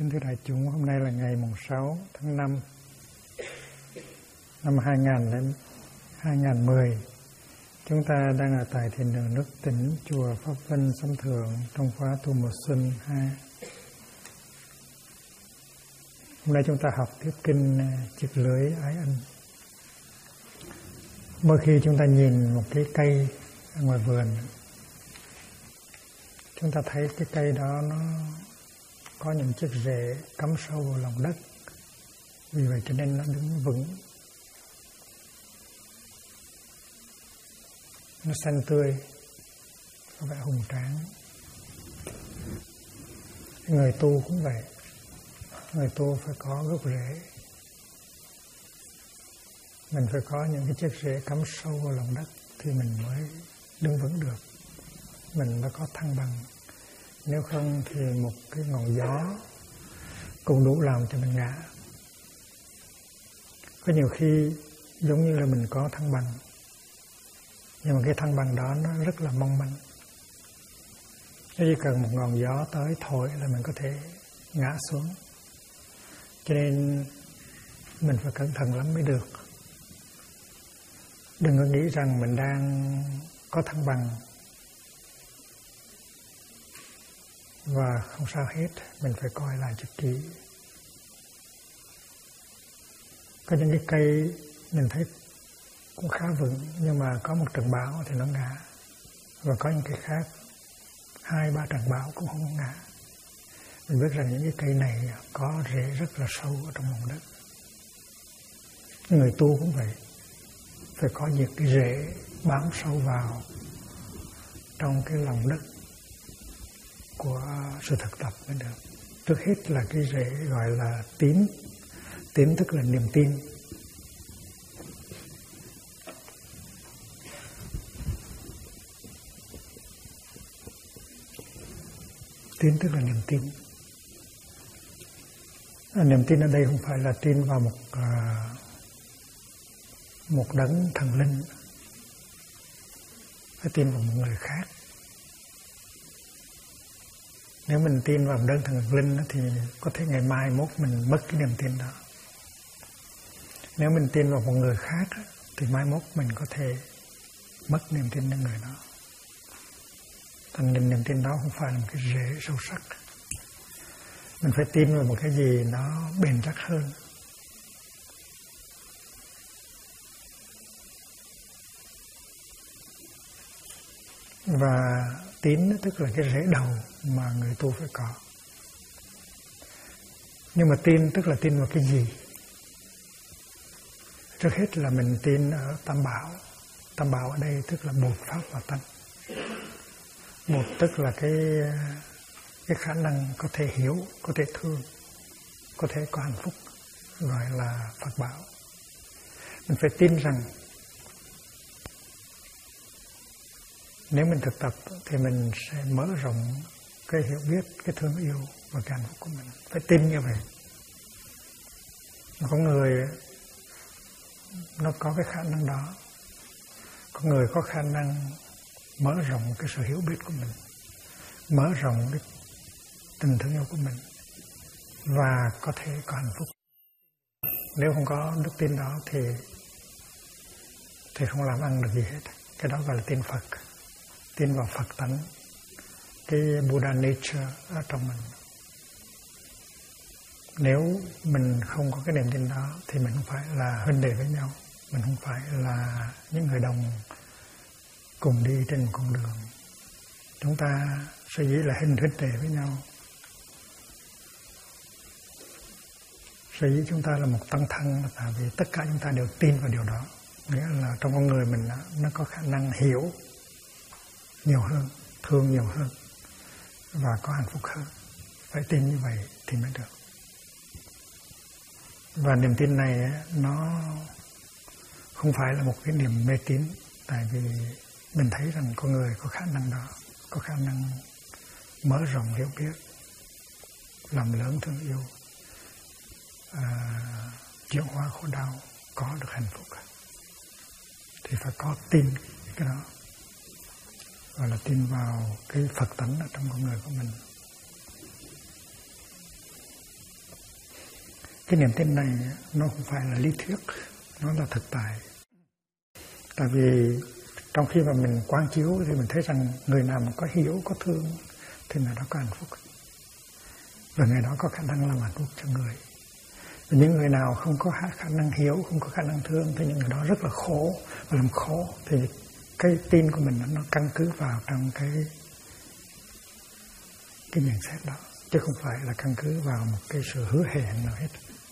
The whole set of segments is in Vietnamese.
Kính thưa đại chúng, hôm nay là ngày mùng 6 tháng 5 năm 2010. Chúng ta đang ở tại thiền đường Nước Tĩnh, chùa Pháp Vân, Sông Thượng, trong khóa tu mùa xuân 2. Hôm nay chúng ta học tiếp kinh Chiếc Lưới Ái Ân. Mỗi khi chúng ta nhìn một cái cây ở ngoài vườn, chúng ta thấy cái cây đó nó có những chiếc rễ cắm sâu vào lòng đất, vì vậy cho nên nó đứng vững, nó xanh tươi, có vẻ hùng tráng. Người tu cũng vậy, người tu phải có gốc rễ, mình phải có những cái chiếc rễ cắm sâu vào lòng đất thì mình mới đứng vững được, mình mới có thăng bằng. Nếu không thì một cái ngọn gió cũng đủ làm cho mình ngã. Có nhiều khi giống như là mình có thăng bằng, nhưng mà cái thăng bằng đó nó rất là mong manh. Nó chỉ cần một ngọn gió tới thổi là mình có thể ngã xuống. Cho nên mình phải cẩn thận lắm mới được. Đừng có nghĩ rằng mình đang có thăng bằng và không sao hết, mình phải coi lại cho kỹ. Có những cái cây mình thấy cũng khá vững, nhưng mà có một trận bão thì nó ngã. Và có những cây khác 2-3 trận bão cũng không ngã. Mình biết rằng những cái cây này có rễ rất là sâu ở trong lòng đất. Người tu cũng vậy, phải có những cái rễ bám sâu vào trong cái lòng đất của sự thực tập mới được. Trước hết là cái rễ gọi là tín. Tín tức là niềm tin. Tín tức là niềm tin. Niềm tin ở đây không phải là tin vào một đấng thần linh, phải tin vào một người khác. Nếu mình tin vào đấng thần linh thì có thể ngày mai mốt mình mất cái niềm tin đó. Nếu mình tin vào một người khác thì mai mốt mình có thể mất niềm tin vào người đó. Thành niềm tin đó không phải là một cái rễ sâu sắc. Mình phải tin vào một cái gì nó bền chắc hơn. Và tín tức là cái rễ đầu mà người tu phải có. Nhưng mà tin tức là tin vào cái gì? Trước hết là mình tin ở Tam Bảo. Tam Bảo ở đây tức là Bột, Pháp và Tánh. Một tức là cái khả năng có thể hiểu, có thể thương, có thể có hạnh phúc, gọi là Phật Bảo. Mình phải tin rằng nếu mình thực tập thì mình sẽ mở rộng cái hiểu biết, cái thương yêu và cái hạnh phúc của mình. Phải tin như vậy. Có người nó có cái khả năng đó. Có người có khả năng mở rộng cái sự hiểu biết của mình, mở rộng cái tình thương yêu của mình và có thể có hạnh phúc. Nếu không có đức tin đó thì không làm ăn được gì hết. Cái đó gọi là tin Phật, tin vào Phật tánh, cái Buddha nature ở trong mình. Nếu mình không có cái niềm tin đó thì mình không phải là huynh đệ với nhau, mình không phải là những người đồng cùng đi trên một con đường. Chúng ta sở dĩ là huynh đệ với nhau, sở dĩ chúng ta là một tăng thân là tại vì tất cả chúng ta đều tin vào điều đó. Nghĩa là trong con người mình nó có khả năng hiểu nhiều hơn, thương nhiều hơn và có hạnh phúc hơn. Phải tin như vậy thì mới được. Và niềm tin này nó không phải là một cái niềm mê tín, tại vì mình thấy rằng con người có khả năng đó, có khả năng mở rộng hiểu biết, làm lớn thương yêu, chuyển hóa khổ đau, có được hạnh phúc. Thì phải có tin cái đó, gọi là tin vào cái Phật tánh ở trong con người của mình. Cái niềm tin này nó không phải là lý thuyết, nó là thực tại. Tại vì trong khi mà mình quán chiếu thì mình thấy rằng người nào mà có hiểu, có thương thì người đó có hạnh phúc. Và người đó có khả năng làm hạnh phúc cho người. Và những người nào không có khả năng hiểu, không có khả năng thương thì những người đó rất là khổ. Và làm khổ thì cái tin của mình nó căn cứ vào trong cái nhận xét đó. Chứ không phải là căn cứ vào một cái sự hứa hẹn nào hết.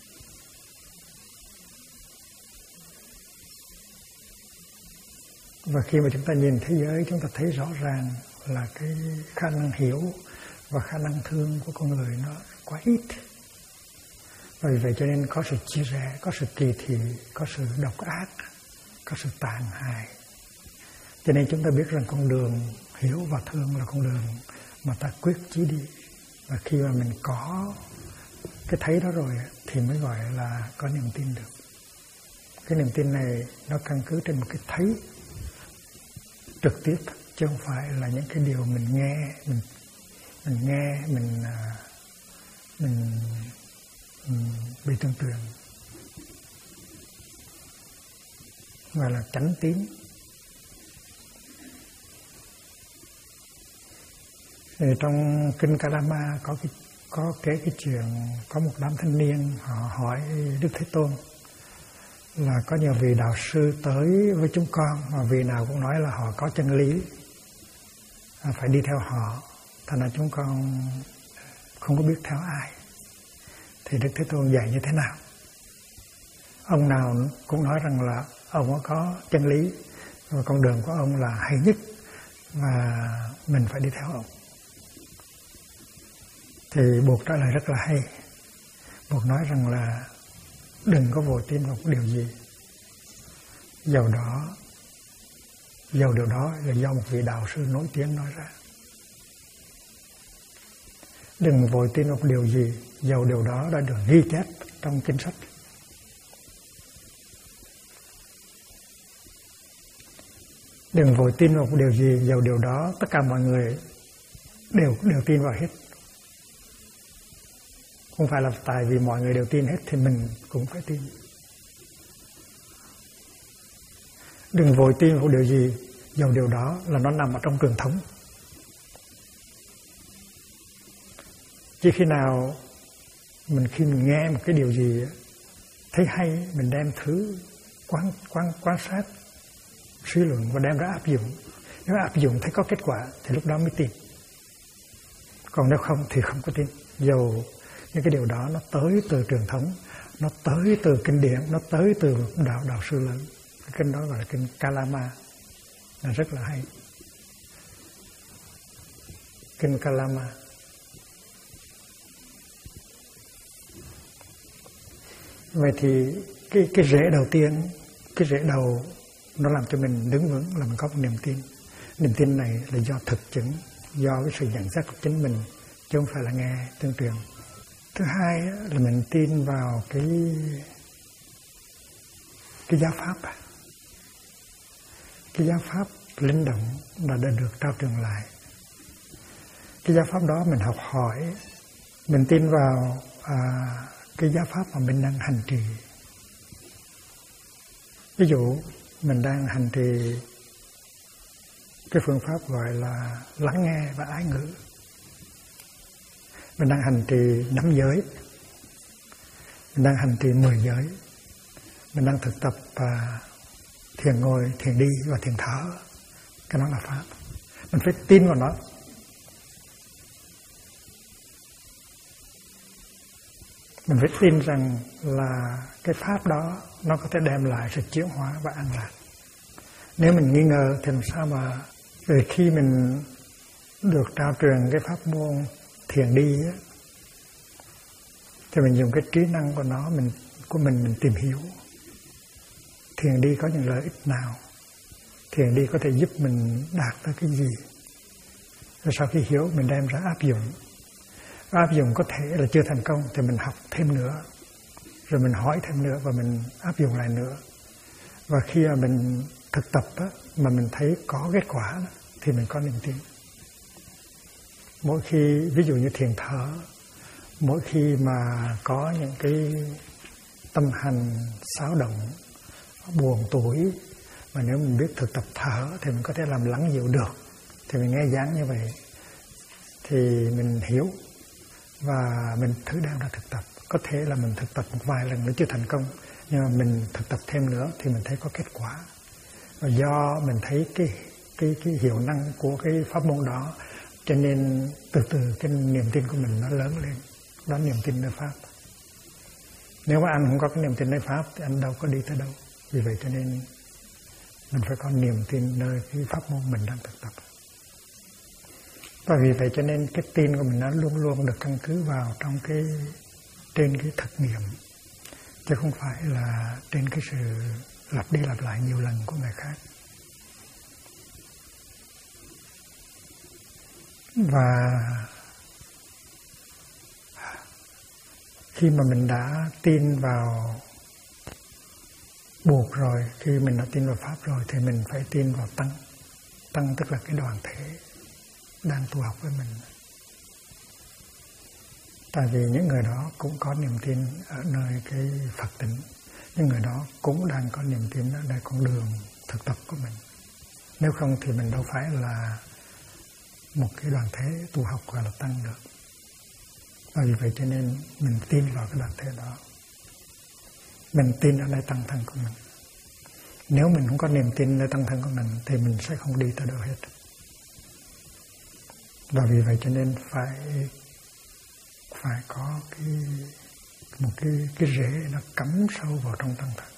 Và khi mà chúng ta nhìn thế giới, chúng ta thấy rõ ràng là cái khả năng hiểu và khả năng thương của con người nó quá ít. Vì vậy cho nên có sự chia rẽ, có sự kỳ thị, có sự độc ác, có sự tàn hại. Cho nên chúng ta biết rằng con đường hiểu và thương là con đường mà ta quyết chí đi. Và khi mà mình có cái thấy đó rồi thì mới gọi là có niềm tin được. Cái niềm tin này nó căn cứ trên một cái thấy trực tiếp, chứ không phải là những cái điều mình nghe, mình bị tưởng tượng, gọi là chánh tín. Thì trong kinh Kalama có kể cái chuyện có một đám thanh niên họ hỏi Đức Thế Tôn là có nhiều vị đạo sư tới với chúng con mà vị nào cũng nói là họ có chân lý, phải đi theo họ, thành ra chúng con không có biết theo ai. Thì Đức Thế Tôn dạy như thế nào? Ông nào cũng nói rằng là ông có chân lý và con đường của ông là hay nhất và mình phải đi theo ông. Thì Bụt trả lời rất là hay. Bụt nói rằng là đừng có vội tin vào điều gì, dầu điều đó là do một vị đạo sư nổi tiếng nói ra. Đừng vội tin vào điều gì, dầu điều đó đã được ghi chép trong kinh sách. Đừng vội tin vào điều gì, dầu điều đó tất cả mọi người đều tin vào hết. Không phải là tại vì mọi người đều tin hết thì mình cũng phải tin. Đừng vội tin vào điều gì, dầu điều đó là nó nằm ở trong truyền thống. Chỉ khi nào khi mình nghe một cái điều gì thấy hay, mình đem thứ quan sát, suy luận và đem ra áp dụng. Nếu áp dụng thấy có kết quả thì lúc đó mới tin. Còn nếu không thì không có tin. Dầu những cái điều đó nó tới từ truyền thống, nó tới từ kinh điển, nó tới từ đạo sư lớn. Cái kinh đó gọi là kinh Kalama, là rất là hay. Kinh Kalama. Vậy thì cái rễ đầu tiên, cái rễ đầu nó làm cho mình đứng vững là mình có một niềm tin. Niềm tin này là do thực chứng, do cái sự nhận xét của chính mình, chứ không phải là nghe tuyên truyền. Thứ hai là mình tin vào cái giáo pháp. Cái giáo pháp linh động đã được trao truyền lại. Cái giáo pháp đó mình học hỏi, mình tin vào cái giáo pháp mà mình đang hành trì. Ví dụ mình đang hành trì cái phương pháp gọi là lắng nghe và ái ngữ. Mình đang hành trì 5 giới. Mình đang hành trì 10 giới. Mình đang thực tập thiền ngồi, thiền đi và thiền thở. Cái đó là pháp. Mình phải tin vào nó. Mình phải tin rằng là cái pháp đó nó có thể đem lại sự chuyển hóa và an lạc. Nếu mình nghi ngờ thì làm sao mà rồi khi mình được trao truyền cái pháp môn thiền đi á, thì mình dùng cái trí năng của nó của mình tìm hiểu thiền đi có những lợi ích nào, thiền đi có thể giúp mình đạt tới cái gì. Rồi sau khi hiểu mình đem ra áp dụng. Áp dụng có thể là chưa thành công thì mình học thêm nữa, rồi mình hỏi thêm nữa và mình áp dụng lại nữa. Và khi mà mình thực tập á, mà mình thấy có kết quả đó, thì mình có niềm tin. Mỗi khi ví dụ như thiền thở, mỗi khi mà có những cái tâm hành xáo động, buồn tủi, mà nếu mình biết thực tập thở thì mình có thể làm lắng dịu được. Thì mình nghe giảng như vậy thì mình hiểu và mình thử đem ra thực tập. Có thể là mình thực tập một vài lần nữa chưa thành công, nhưng mà mình thực tập thêm nữa thì mình thấy có kết quả. Và do mình thấy cái hiệu năng của cái pháp môn đó, cho nên từ từ cái niềm tin của mình nó lớn lên. Đó là niềm tin nơi Pháp. Nếu mà anh không có cái niềm tin nơi Pháp thì anh đâu có đi tới đâu. Vì vậy cho nên mình phải có niềm tin nơi cái pháp môn mình đang thực tập. Và vì vậy cho nên cái tin của mình nó luôn luôn được căn cứ vào trên cái thực nghiệm, chứ không phải là trên cái sự lặp đi lặp lại nhiều lần của người khác. Và khi mà mình đã tin vào buộc rồi, khi mình đã tin vào Pháp rồi thì mình phải tin vào Tăng. Tăng tức là cái đoàn thể đang tu học với mình. Tại vì những người đó cũng có niềm tin ở nơi cái Phật tịnh. Những người đó cũng đang có niềm tin ở nơi con đường thực tập của mình. Nếu không thì mình đâu phải là một cái đoàn thể tu học gọi là Tăng được. Và vì vậy cho nên mình tin vào cái đoàn thể đó. Mình tin ở nơi tăng thân của mình. Nếu mình không có niềm tin nơi tăng thân của mình thì mình sẽ không đi tới đâu hết. Và vì vậy cho nên phải có một cái rễ nó cắm sâu vào trong tăng thân.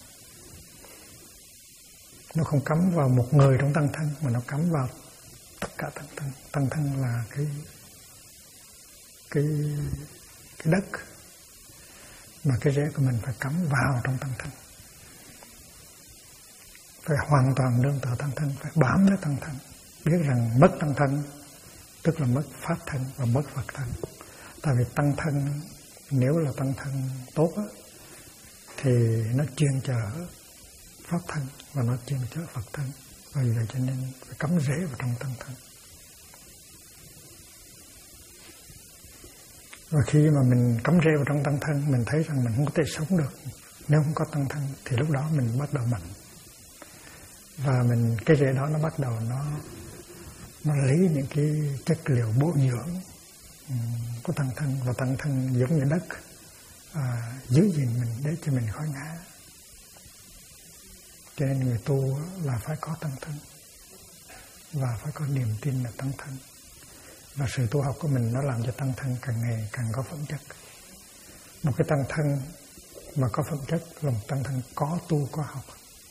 Nó không cắm vào một người trong tăng thân, mà nó cắm vào tất cả tăng thân. Tăng thân là cái đất mà cái rễ của mình phải cắm vào trong tăng thân. Phải hoàn toàn nương tựa tăng thân, phải bám lấy tăng thân. Biết rằng mất tăng thân tức là mất pháp thân và mất Phật thân. Tại vì tăng thân, nếu là tăng thân tốt á, thì nó chuyên chở pháp thân và nó chuyên chở Phật thân. Và vì vậy cho nên phải cắm rễ vào trong tăng thân. Và khi mà mình cắm rễ vào trong tăng thân, mình thấy rằng mình không có thể sống được. Nếu không có tăng thân thì lúc đó mình bắt đầu mạnh. Và cái rễ đó nó bắt đầu nó lấy những cái chất liệu bổ dưỡng của tăng thân. Và tăng thân giống như đất giữ gìn mình để cho mình khỏi ngã. Cho nên người tu là phải có tăng thân và phải có niềm tin là tăng thân. Và sự tu học của mình nó làm cho tăng thân càng ngày càng có phẩm chất. Một cái tăng thân mà có phẩm chất là một tăng thân có tu có học.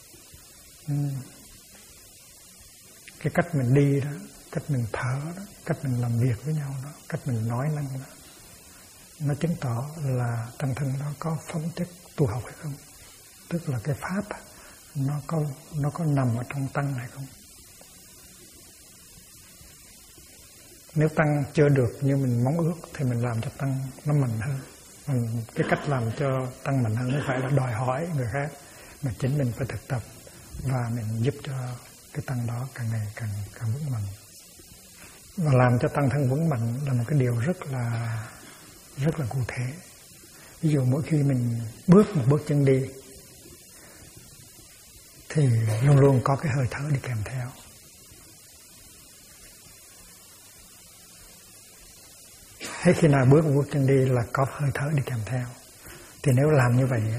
Cái cách mình đi đó, cách mình thở đó, cách mình làm việc với nhau đó, cách mình nói năng đó, nó chứng tỏ là tăng thân đó có phẩm chất tu học hay không. Tức là cái pháp nó có nằm ở trong tăng hay không. Nếu tăng chưa được như mình mong ước thì mình làm cho tăng nó mạnh hơn. Cái cách làm cho tăng mạnh hơn không phải là đòi hỏi người khác, mà chính mình phải thực tập và mình giúp cho cái tăng đó càng ngày càng vững mạnh. Và làm cho tăng thân vững mạnh là một cái điều rất là cụ thể. Ví dụ mỗi khi mình bước một bước chân đi thì luôn luôn có cái hơi thở đi kèm theo. Thế khi nào bước một bước chân đi là có hơi thở đi kèm theo. Thì nếu làm như vậy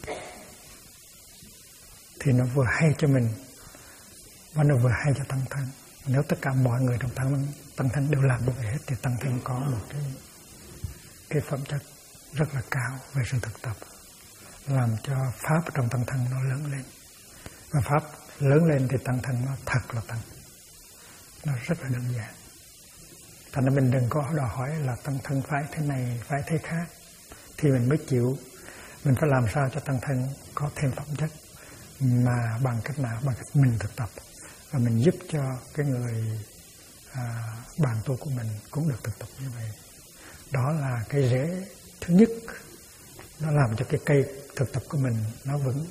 thì nó vừa hay cho mình và nó vừa hay cho tăng thân. Nếu tất cả mọi người trong tăng thân đều làm như vậy hết thì tăng thân có một cái phẩm chất rất là cao về sự thực tập, làm cho pháp trong tăng thân nó lớn lên. Và pháp lớn lên thì tăng thân nó thật là tăng. Nó rất là đơn giản. Thành ra mình đừng có đòi hỏi là tăng thân phải thế này, phải thế khác thì mình mới chịu. Mình phải làm sao cho tăng thân có thêm phẩm chất, mà bằng cách nào? Bằng cách mình thực tập. Và mình giúp cho cái người bạn tu của mình cũng được thực tập như vậy. Đó là cái rễ thứ nhất, nó làm cho cái cây thực tập của mình nó vững.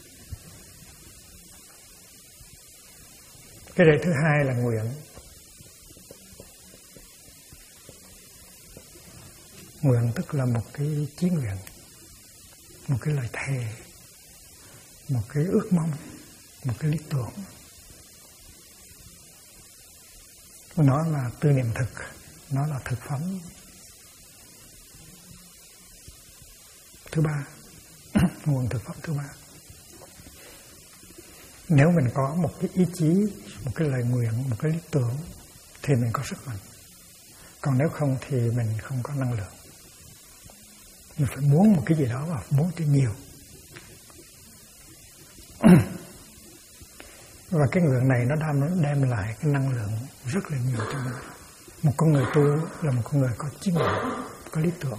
Cái rễ thứ hai là nguyện. Nguyện tức là một cái chí nguyện, một cái lời thề, một cái ước mong, một cái lý tưởng. Nó là tư niệm thực, nó là thực phẩm. Thứ ba, nguồn thực phẩm thứ ba. Nếu mình có một cái ý chí, một cái lời nguyện, một cái lý tưởng thì mình có sức mạnh. Còn nếu không thì mình không có năng lượng. Mình phải muốn một cái gì đó và muốn cho nhiều. Và cái nguyện này nó đem lại cái năng lượng rất là nhiều cho mình. Một con người tu là một con người có chí nguyện, có lý tưởng.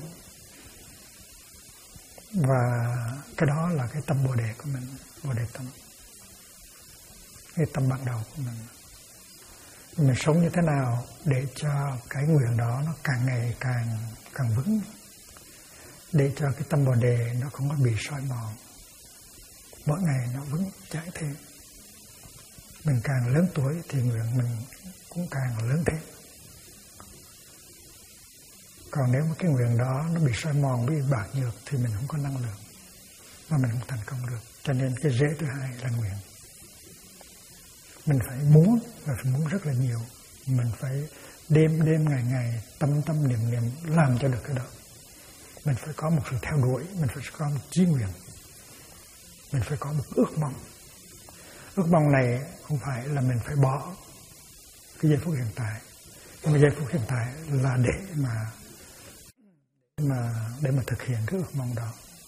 Và cái đó là cái tâm Bồ Đề của mình, Bồ Đề tâm. Cái tâm ban đầu của mình. Mình sống như thế nào để cho cái nguyện đó nó càng ngày càng vững, để cho cái tâm Bồ Đề nó không có bị soi mòn, mỗi ngày nó vững chãi thêm. Mình càng lớn tuổi thì nguyện mình cũng càng lớn thêm. Còn nếu mà cái nguyện đó nó bị soi mòn, bị bạc nhược thì mình không có năng lượng và mình không thành công được. Cho nên cái rễ thứ hai là nguyện. Mình phải muốn, và phải muốn rất là nhiều. Mình phải đêm ngày tâm niệm làm cho được cái đó. Mình phải có một sự theo đuổi, mình phải có một chí nguyện, mình phải có một ước mong. Ước mong này không phải là mình phải bỏ cái giây phút hiện tại, nhưng mà giây phút hiện tại là để mà thực hiện cái ước mong đó.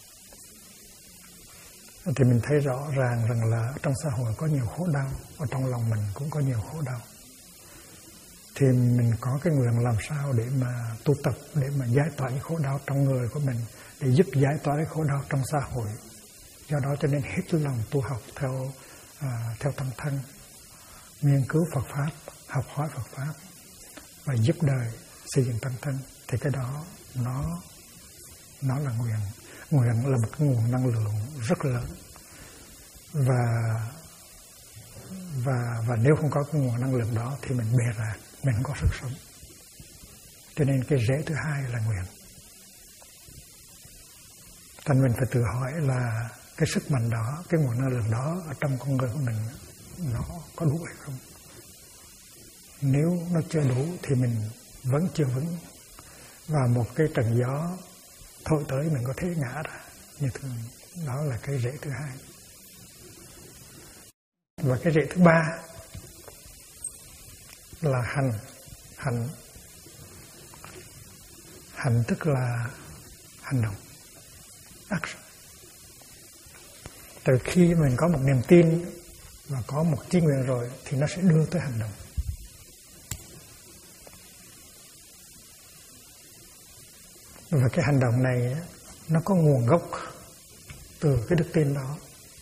Thì mình thấy rõ ràng rằng là trong xã hội có nhiều khổ đau, ở trong lòng mình cũng có nhiều khổ đau. Thì mình có cái nguyện làm sao để mà tu tập, để mà giải tỏa những khổ đau trong người của mình, để giúp giải tỏa cái khổ đau trong xã hội. Do đó cho nên hết lòng tu học theo tâm thân, nghiên cứu Phật Pháp, học hỏi Phật Pháp và giúp đời xây dựng tâm thân. Thì cái đó nó là nguyện. Nguyện là một cái nguồn năng lượng rất lớn. Và nếu không có cái nguồn năng lượng đó thì mình bề rạc, mình không có sức sống. Cho nên cái rễ thứ hai là nguyện. Thành mình phải tự hỏi là cái sức mạnh đó, cái nguồn năng lượng đó ở trong con người của mình nó có đủ hay không? Nếu nó chưa đủ thì mình vẫn chưa vững. Và một cái trận gió thổi tới mình có thể ngã ra như thường. Đó là cái rễ thứ hai. Và cái rễ thứ ba là hành. Hành tức là hành động, action. Từ khi mình có một niềm tin và có một chí nguyện rồi thì nó sẽ đưa tới hành động. Và cái hành động này nó có nguồn gốc từ cái đức tin đó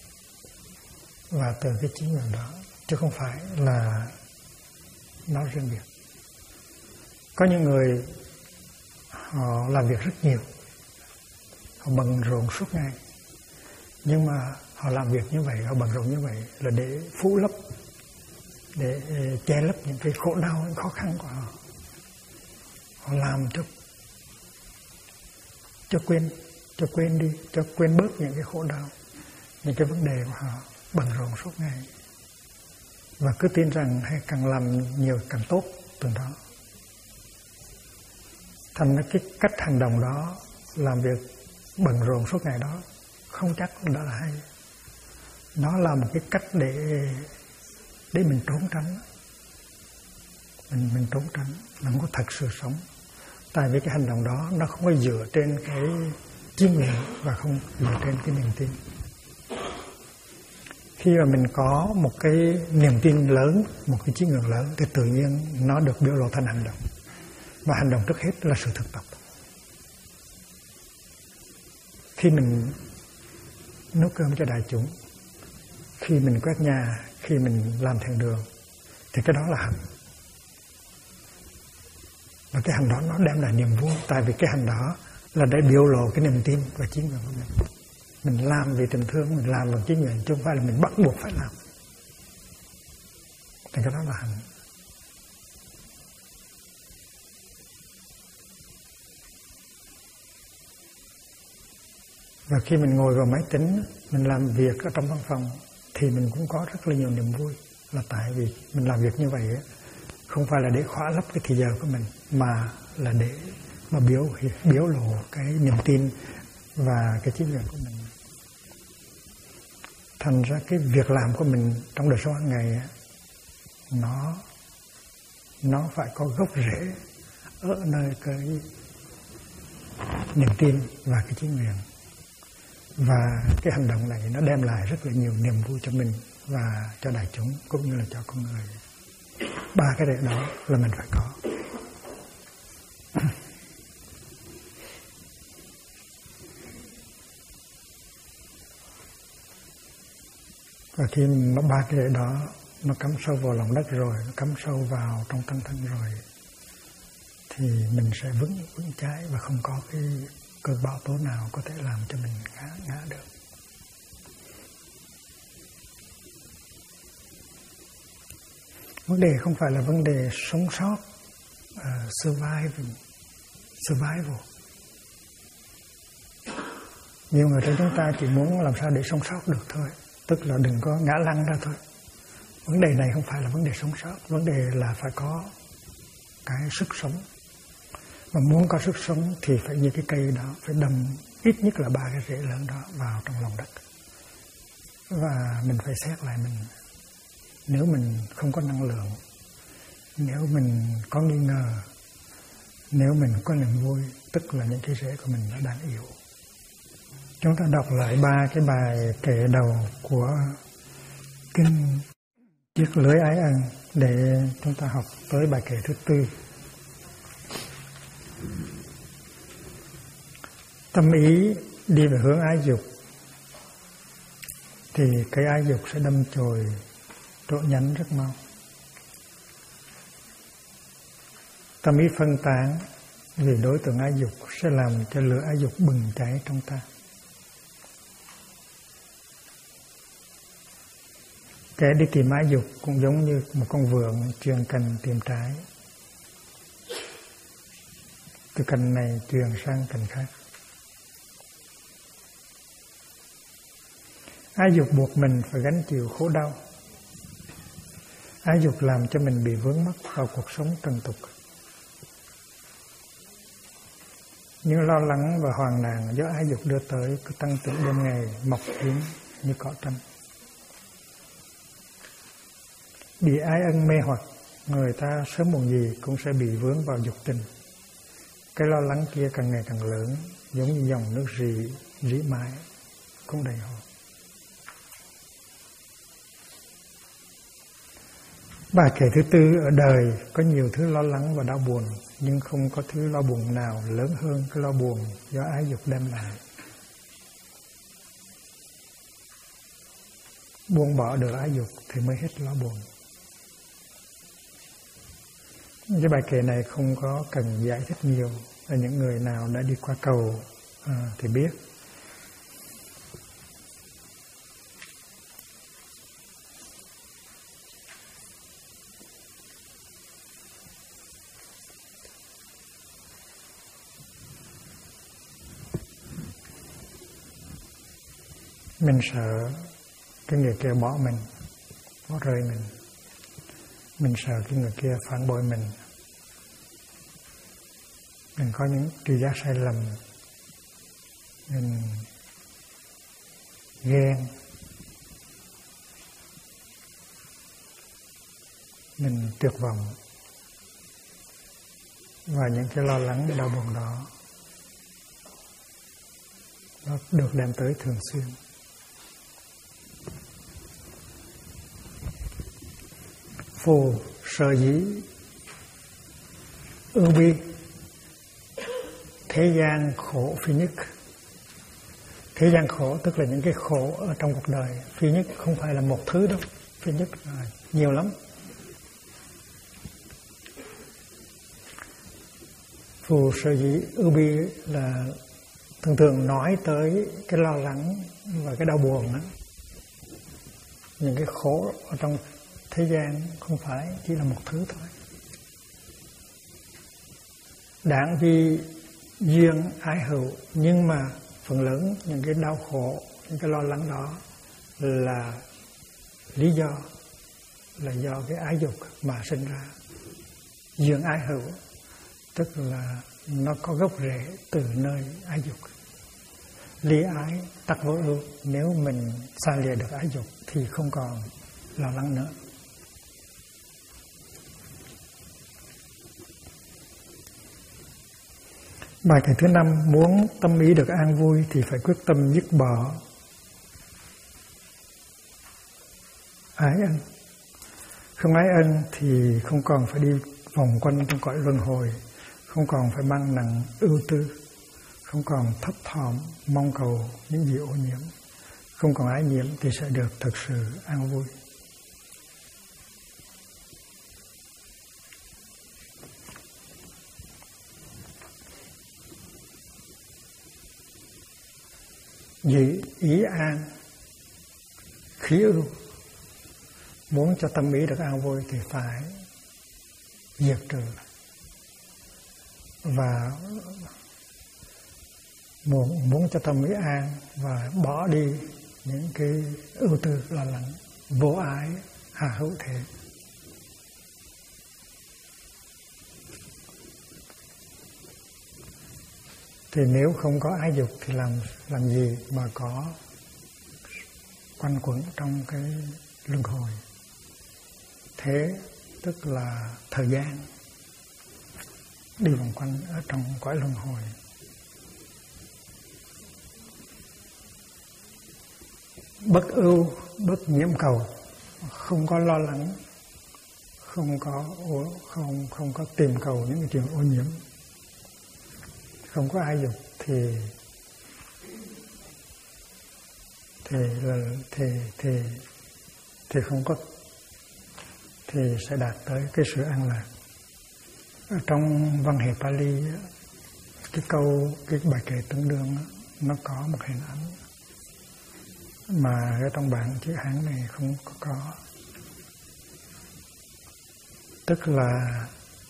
và từ cái chí nguyện đó, chứ không phải là nó riêng biệt. Có những người họ làm việc rất nhiều, họ bận rộn suốt ngày, nhưng mà họ làm việc như vậy, họ bận rộn như vậy là để phủ lấp, để che lấp những cái khổ đau, những khó khăn của họ. Họ làm cho quên đi, cho quên bớt những cái khổ đau, những cái vấn đề của họ, bận rộn suốt ngày. Và cứ tin rằng hay càng làm nhiều càng tốt từ đó. Thành cái cách hành động đó, làm việc bận rộn suốt ngày đó không chắc đã là hay. Nó là một cái cách để mình trốn tránh. Mình trốn tránh, mình không có thật sự sống. Tại vì cái hành động đó nó không có dựa trên cái chí nguyện và không dựa trên cái niềm tin. Khi mà mình có một cái niềm tin lớn, một cái chí nguyện lớn thì tự nhiên nó được biểu lộ thành hành động. Và hành động trước hết là sự thực tập. Khi mình nấu cơm cho đại chúng, khi mình quét nhà, khi mình làm thiền đường thì cái đó là hành. Và cái hành đó nó đem lại niềm vui. Tại vì cái hành đó là để biểu lộ cái niềm tin và chí nguyện của mình. Mình làm vì tình thương, mình làm bằng chí nguyện, chứ không phải là mình bắt buộc phải làm. Thì cái đó là hành. Và khi mình ngồi vào máy tính, mình làm việc ở trong văn phòng thì mình cũng có rất là nhiều niềm vui, là tại vì mình làm việc như vậy không phải là để khóa lấp cái thì giờ của mình, mà là để mà biểu lộ cái niềm tin và cái chí nguyện của mình. Thành ra cái việc làm của mình trong đời sống hàng ngày nó phải có gốc rễ ở nơi cái niềm tin và cái chí nguyện. Và cái hành động này nó đem lại rất là nhiều niềm vui cho mình và cho đại chúng cũng như là cho con người. Ba cái đó là mình phải có. Và khi mà ba cái đó nó cắm sâu vào lòng đất rồi, nó cắm sâu vào trong tâm thân rồi, thì mình sẽ vững chãi và không có cái cơn bão tố nào có thể làm cho mình ngã được. Vấn đề không phải là vấn đề sống sót, survival. Nhiều người trong chúng ta chỉ muốn làm sao để sống sót được thôi, tức là đừng có ngã lăn ra thôi. Vấn đề này không phải là vấn đề sống sót, vấn đề là phải có cái sức sống. Mà muốn có sức sống thì phải như cái cây đó, phải đâm ít nhất là 3 cái rễ lớn đó vào trong lòng đất. Và mình phải xét lại mình. Nếu mình không có năng lượng, nếu mình có nghi ngờ, nếu mình có niềm vui, tức là những cái rễ của mình nó đang yếu. Chúng ta đọc lại 3 cái bài kệ đầu của kinh Chiếc lưới ái ân để chúng ta học tới bài kệ thứ 4. Tâm ý đi về hướng ái dục thì cái ái dục sẽ đâm chồi trổ nhánh rất mau. Tâm ý phân tán vì đối tượng ái dục sẽ làm cho lửa ái dục bừng cháy trong ta. Kẻ đi tìm ái dục cũng giống như một con vượn truyền cành tìm trái, từ cành này truyền sang cành khác. Ái dục buộc mình phải gánh chịu khổ đau. Ái dục làm cho mình bị vướng mắc vào cuộc sống trần tục. Những lo lắng và hoang nạn do ái dục đưa tới cứ tăng trưởng đêm ngày, mọc kín như cỏ tranh. Bị ái ân mê hoặc, người ta sớm muộn gì cũng sẽ bị vướng vào dục tình. Cái lo lắng kia càng ngày càng lớn, giống như dòng nước rỉ mãi cũng đầy hồ. Bài kệ thứ 4, ở đời có nhiều thứ lo lắng và đau buồn, nhưng không có thứ lo buồn nào lớn hơn cái lo buồn do ái dục đem lại. Buông bỏ được ái dục thì mới hết lo buồn. Cái bài kệ này không có cần giải thích nhiều, là những người nào đã đi qua cầu thì biết. Mình sợ cái người kia bỏ mình, bỏ rơi mình. Mình sợ cái người kia phản bội mình. Mình có những tri giác sai lầm. Mình ghen. Mình tuyệt vọng. Và những cái lo lắng đau buồn đó nó được đem tới thường xuyên. Phù sở dĩ ưu bi, thế gian khổ phi nhất. Thế gian khổ tức là những cái khổ ở trong cuộc đời. Phi nhất không phải là một thứ đâu, phi nhất là nhiều lắm. Phù sở dĩ ưu bi là thường thường nói tới cái lo lắng và cái đau buồn đó. Những cái khổ ở trong thế gian không phải chỉ là một thứ thôi. Đảng vi duyên ái hữu, nhưng mà phần lớn những cái đau khổ, những cái lo lắng đó là lý do, là do cái ái dục mà sinh ra. Duyên ái hữu, tức là nó có gốc rễ từ nơi ái dục. Ly ái tắc vô ưu, nếu mình xa lìa được ái dục thì không còn lo lắng nữa. Bài kệ thứ 5, muốn tâm ý được an vui thì phải quyết tâm dứt bỏ ái ân. Không ái ân thì không còn phải đi vòng quanh trong cõi luân hồi, không còn phải mang nặng ưu tư, không còn thấp thỏm mong cầu những gì ô nhiễm, không còn ái nhiễm thì sẽ được thực sự an vui. Dị ý an, khí ưu. Muốn cho tâm ý được an vui thì phải diệt trừ và muốn cho tâm ý an và bỏ đi những cái ưu tư lo lắng, vô ái hà hữu thế. Thì nếu không có ái dục thì làm gì mà có quanh quẩn trong cái luân hồi. Thế tức là thời gian đi vòng quanh ở trong cõi luân hồi. Bất ưu, bất nhiễm cầu, không có lo lắng, không có tìm cầu những cái chuyện ô nhiễm, không có ái dục thì không có, thì sẽ đạt tới cái sự an lạc. Ở trong văn hệ Pali, cái bài kệ tương đương nó có một hình ảnh mà ở trong bản chữ Hán này không có. Tức là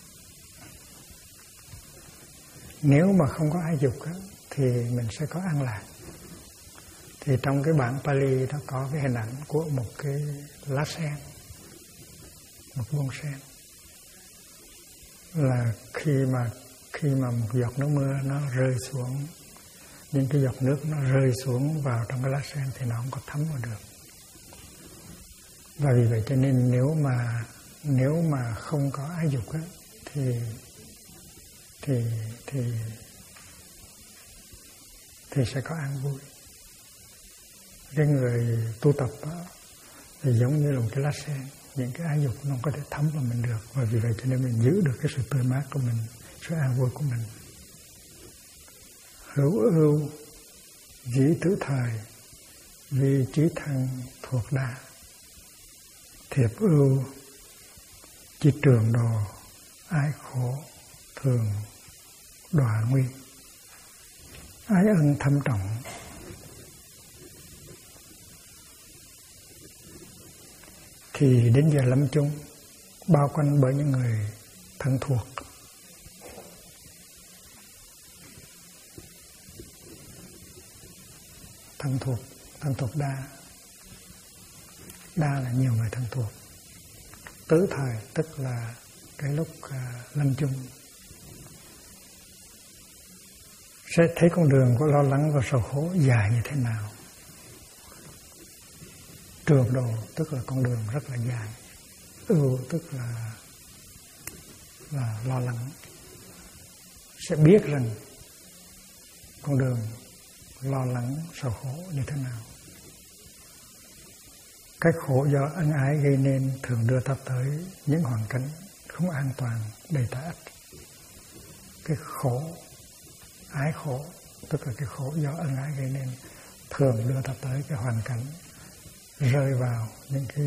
nếu mà không có ái dục thì mình sẽ có an lạc. Thì trong cái bản Pali nó có cái hình ảnh của một cái lá sen, một bông sen, là khi mà một giọt nước mưa nó rơi xuống, những cái giọt nước nó rơi xuống vào trong cái lá sen thì nó không có thấm vào được. Và vì vậy cho nên nếu mà không có ái dục thì sẽ có an vui. Cái người tu tập thì giống như là một cái lá sen, những cái ái dục nó không có thể thấm vào mình được, và vì vậy cho nên mình giữ được cái sự tươi mát của mình, sự an vui của mình. Hữu ưu dĩ tứ thời, vì trí thân thuộc đa. Thiệp ưu chỉ trường đồ, ái khổ thường đọa nguy. Ái ân thâm trọng, thì đến giờ lâm chung bao quanh bởi những người thân thuộc. Thân thuộc đa là nhiều người thân thuộc. Tứ thời tức là cái lúc lâm chung sẽ thấy con đường của lo lắng và sầu khổ dài như thế nào. Trường đồ tức là con đường rất là dài. Ưu tức là lo lắng. Sẽ biết rằng con đường lo lắng sầu khổ như thế nào. Cái khổ do ân ái gây nên thường đưa ta tới những hoàn cảnh không an toàn, đầy tà ách. Cái khổ, ái khổ tức là cái khổ do ân ái gây nên thường đưa ta tới cái hoàn cảnh rơi vào những cái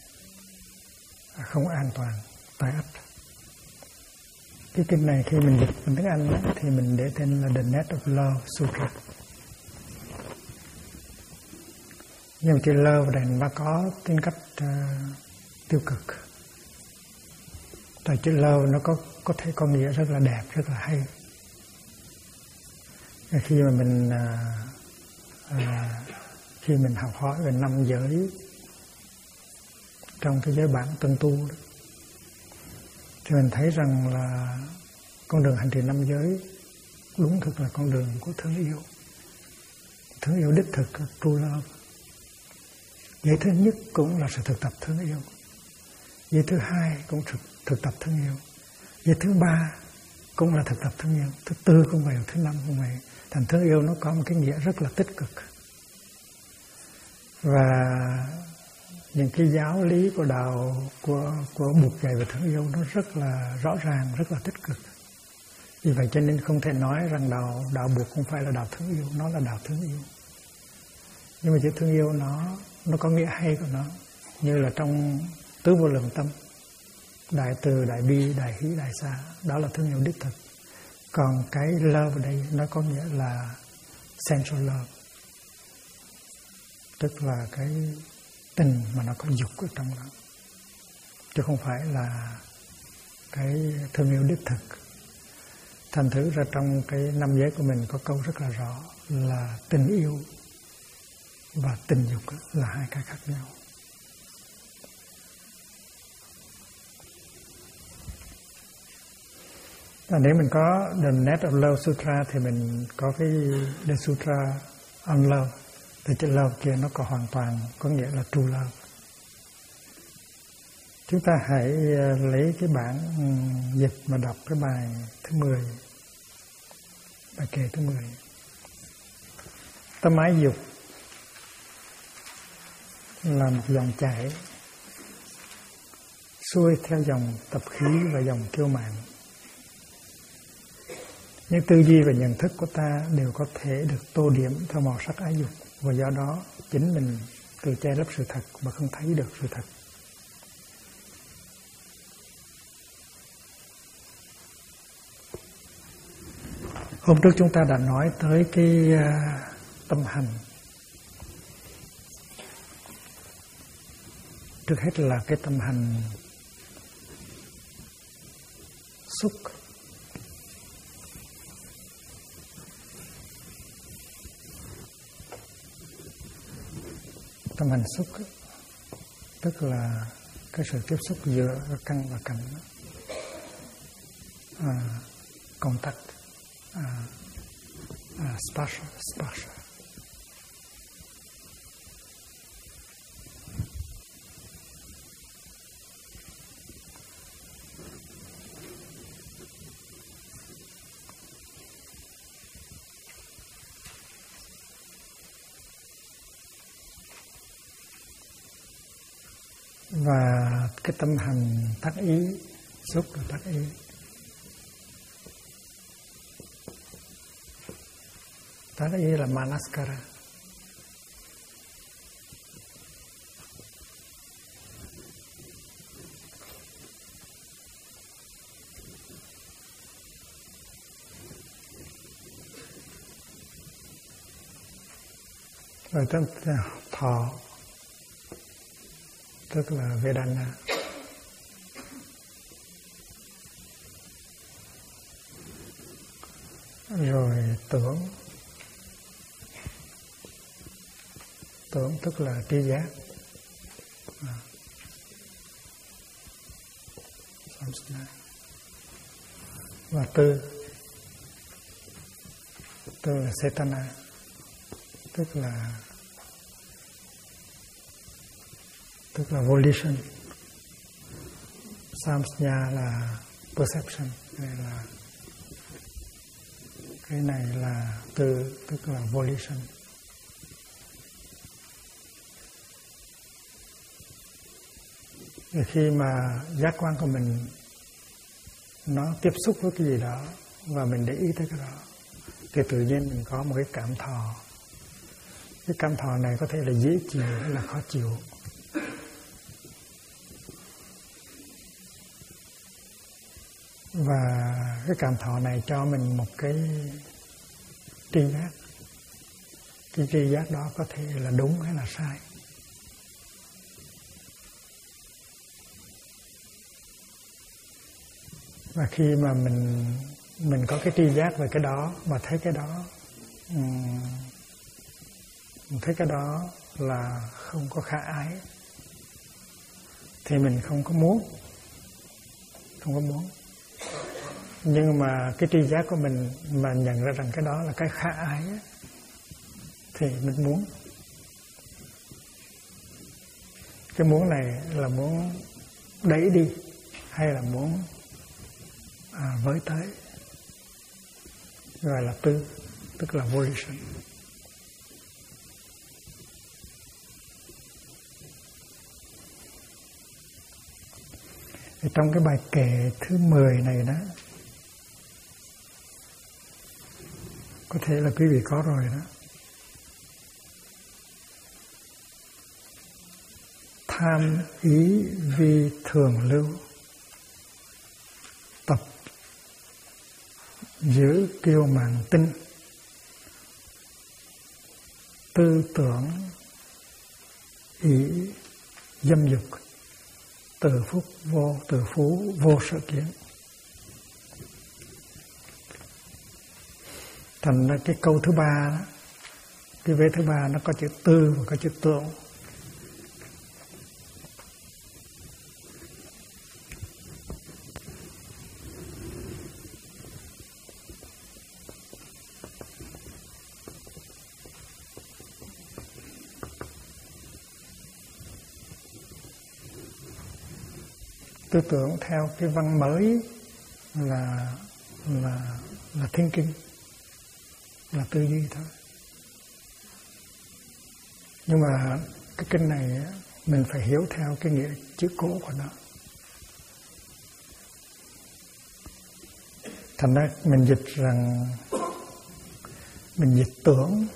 không an toàn, tai ách. Cái kinh này khi mình dịch bằng tiếng Anh thì mình để tên là The Net of Love Sutra. Nhưng chữ love này nó có tính cách tiêu cực. Tại chữ love nó có thể có nghĩa rất là đẹp, rất là hay. Khi mà mình khi mình học hỏi về 5 giới trong cái giới bản Tân Tu đó, thì mình thấy rằng là con đường hành trì 5 giới đúng thực là con đường của thương yêu. Thương yêu đích thực, true love. Giới thứ nhất cũng là sự thực tập thương yêu. Giới thứ hai cũng thực tập thương yêu. Giới thứ ba cũng là thực tập thương yêu. Thứ tư cũng vậy, thứ năm cũng vậy. Thành thương yêu nó có một cái nghĩa rất là tích cực. Và những cái giáo lý của đạo của Bụt dạy về thương yêu nó rất là rõ ràng, rất là tích cực. Vì vậy cho nên không thể nói rằng đạo Bụt không phải là đạo thương yêu, nó là đạo thương yêu. Nhưng mà chữ thương yêu nó có nghĩa hay của nó, như là trong tứ vô lượng tâm, đại từ, đại bi, đại hỷ, đại xả, đó là thương yêu đích thực. Còn cái love ở đây nó có nghĩa là sensual love, tức là cái tình mà nó có dục ở trong đó, chứ không phải là cái thương yêu đích thực. Thành thử ra trong cái 5 giới của mình có câu rất là rõ là tình yêu và tình dục là hai cái khác nhau. Và nếu mình có The Net of Love Sutra thì mình có cái The Sutra on Love. Thì chữ love kia nó có hoàn toàn có nghĩa là true love. Chúng ta hãy lấy cái bản dịch mà đọc cái bài thứ 10, bài kệ thứ 10. Tâm ái dục là một dòng chảy xuôi theo dòng tập khí và dòng kiêu mạn. Những tư duy và nhận thức của ta đều có thể được tô điểm theo màu sắc ái dục, và do đó chính mình tự che lấp sự thật và không thấy được sự thật. Hôm trước chúng ta đã nói tới cái tâm hành. Trước hết là cái tâm hành xúc. Tâm hành xúc tức là cái sự tiếp xúc giữa căn và cảnh, contact, sparsha. Và cái tâm hành tác ý, xúc là tác ý. Tác ý là manaskara. Rồi tâm thọ tức là Vedana. Rồi tưởng tức là tri giác. Và tư là Cetana, tức là volition. Samsnya là perception, cái này là tư, tức là volition. Thì khi mà giác quan của mình nó tiếp xúc với cái gì đó và mình để ý tới cái đó, thì tự nhiên mình có một cái cảm thọ. Cái cảm thọ này có thể là dễ chịu hay là khó chịu. Và cái cảm thọ này cho mình một cái tri giác. Cái tri giác đó có thể là đúng hay là sai. Và khi mà mình có cái tri giác về cái đó và thấy cái đó thấy cái đó là không có khả ái thì mình không có muốn. Nhưng mà cái tri giác của mình mà nhận ra rằng cái đó là cái khả ái thì mình muốn. Cái muốn này là muốn đẩy đi hay là muốn với tới, gọi là tư, tức là volition. Thì trong cái bài kệ thứ 10 này đó, có thể là quý vị có rồi đó. Tham ý vi thường lưu, tập giữ kiêu mạn tinh, tư tưởng ý dâm dục, từ phú vô sở kiến. Thành ra cái câu thứ ba đó, cái vế thứ ba nó có chữ tư và có chữ tưởng. Tư tưởng theo cái văn mới là thinking, là tư duy thôi. Nhưng mà cái kinh này mình phải hiểu theo cái nghĩa chữ cố của nó. Thành ra mình dịch tưởng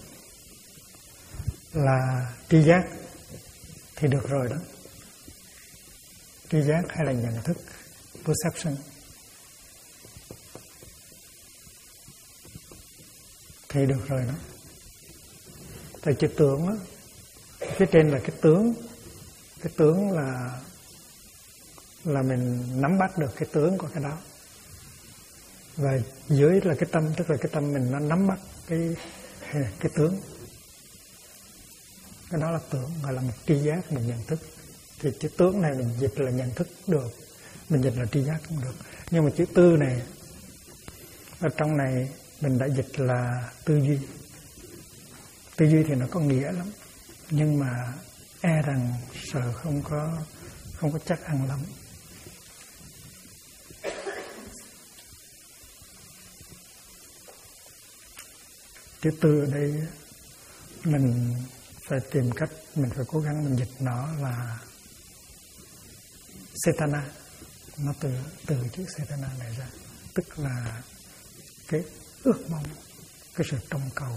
là tri giác thì được rồi đó. Tri giác hay là nhận thức, perception, thì được rồi đó. Tại chữ tưởng đó, phía trên là cái tướng là mình nắm bắt được cái tướng của cái đó, và dưới là cái tâm, tức là cái tâm mình nó nắm bắt cái tướng. Cái đó là tưởng, gọi là một tri giác, một nhận thức. Thì chữ tướng này mình dịch là nhận thức được, mình dịch là tri giác cũng được. Nhưng mà chữ tư này, ở trong này mình đã dịch là tư duy. Tư duy thì nó có nghĩa lắm, nhưng mà e rằng sợ không có chắc ăn lắm. Chữ tư ở đây mình phải tìm cách, mình phải cố gắng mình dịch nó là Cetana. Nó từ chữ Cetana này ra, tức là cái ước mong, cái sự trông cầu,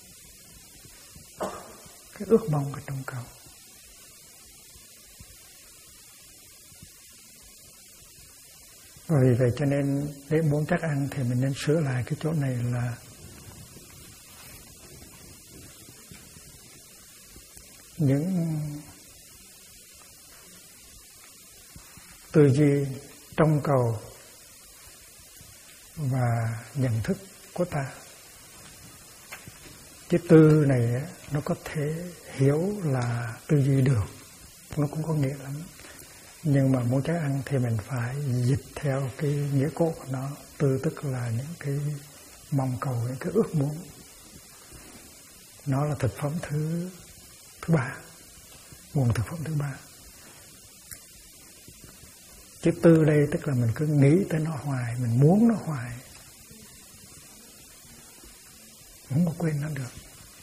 cái ước mong, cái trông cầu. Vì vậy cho nên để muốn chắc ăn thì mình nên sửa lại cái chỗ này là những tư duy trông cầu và nhận thức của ta. Chữ tư này nó có thể hiểu là tư duy được, nó cũng có nghĩa lắm. Nhưng mà muốn chắc ăn thì mình phải dịch theo cái nghĩa cốt của nó. Tư tức là những cái mong cầu, những cái ước muốn. Nó là thực phẩm thứ ba, nguồn thực phẩm thứ ba. Chữ tư đây tức là mình cứ nghĩ tới nó hoài, mình muốn nó hoài, không có quên nó được.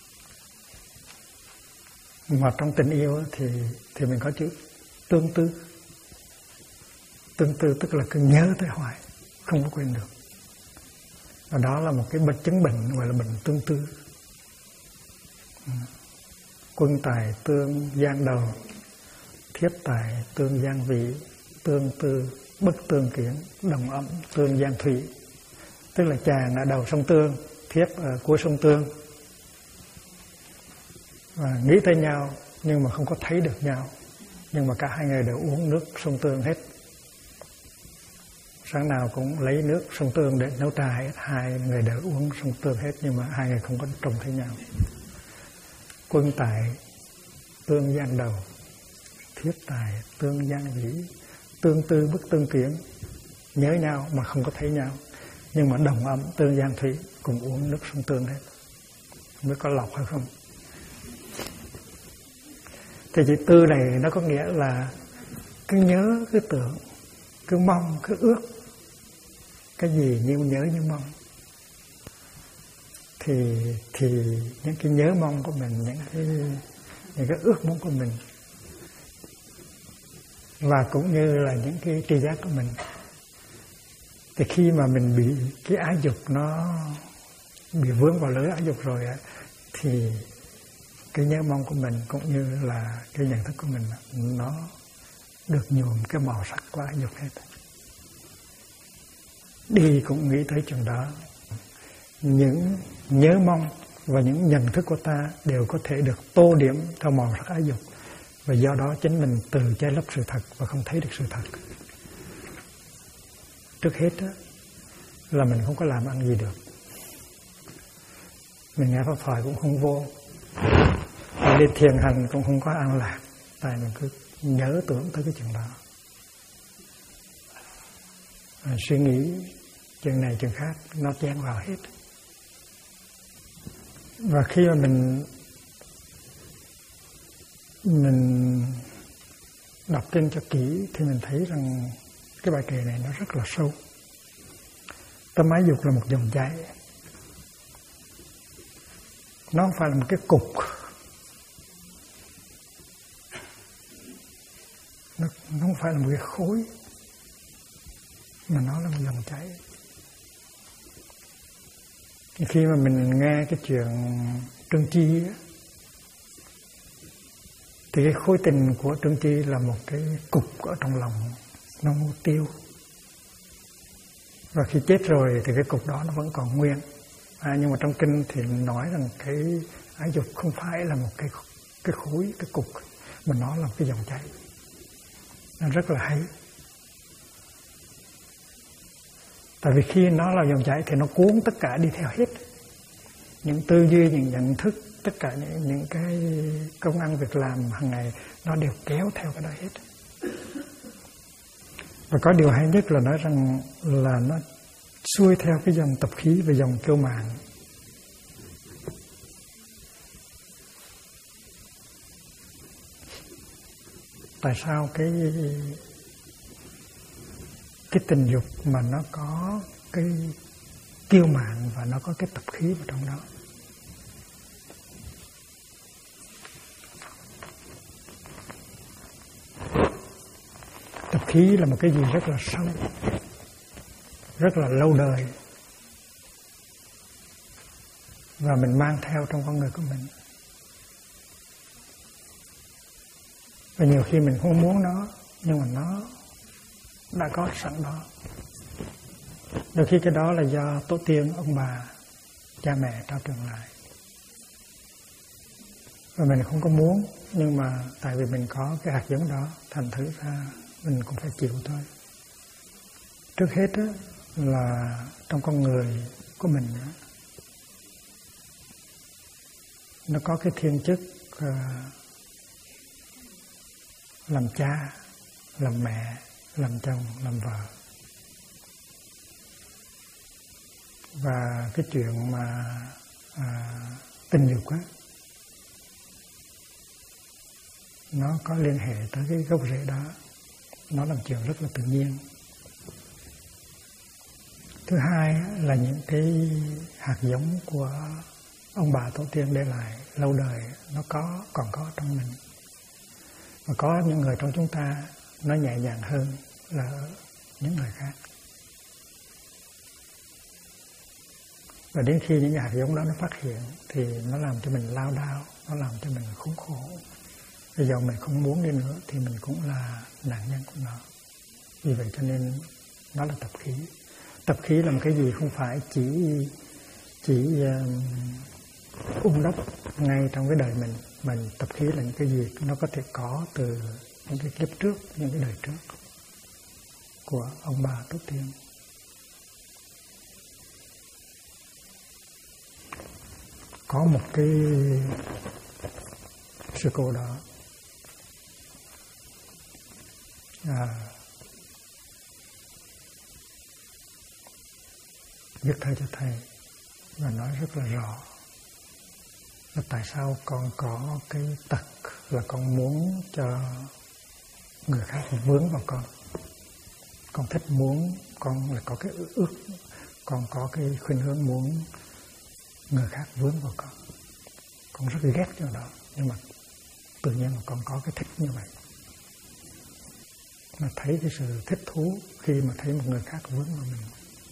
Mà trong tình yêu thì mình có chữ tương tư. Tương tư tức là cứ nhớ tới hoài, không có quên được. Và đó là một cái chứng bệnh gọi là bệnh tương tư. Quân tài tương gian đầu, thiết tài tương gian vị, tương tư bất tương kiến, đồng ẩm tương gian thủy. Tức là chàng ở đầu sông Tương, thiếp ở cuối sông Tương, và nghĩ tới nhau nhưng mà không có thấy được nhau. Nhưng mà cả hai người đều uống nước sông Tương hết. sáng nào cũng lấy nước sông Tương để nấu trà hết, hai người đều uống sông Tương hết, nhưng mà hai người không có trông thấy nhau. Quân tại tương gian đầu, thiết tài tương gian vĩ, tương tư bất tương kiến, nhớ nhau mà không có thấy nhau, nhưng mà đồng âm tương gian thủy, cùng uống nước sông Tương hết. Không biết có lọc hay không. Thì chữ tư này nó có nghĩa là cứ nhớ, cứ tưởng, cứ mong, cứ ước. Cái gì như nhớ như mong. Thì những cái nhớ mong của mình, những cái ước muốn của mình, và cũng như là những cái tri giác của mình, thì khi mà mình bị cái ái dục nó bị vướng vào lưới ái dục rồi thì cái nhớ mong của mình cũng như là cái nhận thức của mình nó được nhuộm cái màu sắc của ái dục hết. Đi cũng nghĩ tới chừng đó. Những nhớ mong và những nhận thức của ta đều có thể được tô điểm theo màu sắc ái dục, và do đó chính mình từ che lấp sự thật và không thấy được sự thật. Trước hết là mình không có làm ăn gì được. Mình nghe pháp thoại cũng không vô, mình đi thiền hành cũng không có an lạc, tại mình cứ nhớ tưởng tới cái chuyện đó, suy nghĩ chuyện này chuyện khác, nó chen vào hết. Và khi mà mình đọc kinh cho kỹ thì mình thấy rằng cái bài kệ này nó rất là sâu. Tâm ái dục là một dòng chảy, nó không phải là một cái cục, nó không phải là một cái khối, mà nó là một dòng chảy. Khi mà mình nghe cái chuyện Trương Chi thì cái khối tình của Trương Chi là một cái cục ở trong lòng, nó không tiêu. Và khi chết rồi thì cái cục đó nó vẫn còn nguyên. Nhưng mà trong kinh thì nói rằng cái ái dục không phải là một cái khối, cái cục, mà nó là một cái dòng chảy. Nó rất là hay. Tại vì khi nó là dòng chảy thì nó cuốn tất cả đi theo hết. Những tư duy, những nhận thức, tất cả những cái công ăn việc làm hàng ngày nó đều kéo theo cái đó hết. Và có điều hay nhất là nói rằng là nó xuôi theo cái dòng tập khí và dòng kiêu mạn. Tại sao cái tình dục mà nó có cái kiêu mạn và nó có cái tập khí vào trong đó? Tập khí là một cái gì rất là sâu, rất là lâu đời, và mình mang theo trong con người của mình. Và nhiều khi mình không muốn nó, nhưng mà nó đã có sẵn đó. Đôi khi cái đó là do tổ tiên, ông bà, cha mẹ trao truyền lại. Và mình không có muốn, nhưng mà tại vì mình có cái hạt giống đó, thành thử ra mình cũng phải chịu thôi. Trước hết là trong con người của mình nó có cái thiên chức làm cha, làm mẹ, làm chồng, làm vợ. Và cái chuyện mà tình dục nó có liên hệ tới cái gốc rễ đó. Nó là chuyện rất là tự nhiên. Thứ hai là những cái hạt giống của ông bà tổ tiên để lại lâu đời, nó còn có trong mình. Và có những người trong chúng ta nó nhẹ nhàng hơn là những người khác. Và đến khi những hạt giống đó nó phát hiện thì nó làm cho mình lao đao, nó làm cho mình khốn khổ. Bây giờ mình không muốn đi nữa thì mình cũng là nạn nhân của nó. Vì vậy cho nên nó là tập khí. Tập khí là một cái gì không phải chỉ đắp ngay trong cái đời mình. Mà tập khí là những cái gì nó có thể có từ những cái kiếp trước, những cái đời trước. của ông bà tổ tiên. Có một cái sư cô đó viết thơ cho thầy và nói rất là rõ là tại sao con có cái tật là con muốn cho người khác vướng vào con. Con thích muốn, con là có cái ước, con có cái khuynh hướng muốn người khác vướng vào con. Con rất ghét cho đó, nhưng mà tự nhiên là con có cái thích như vậy. Mà thấy cái sự thích thú khi mà thấy một người khác vướng vào mình.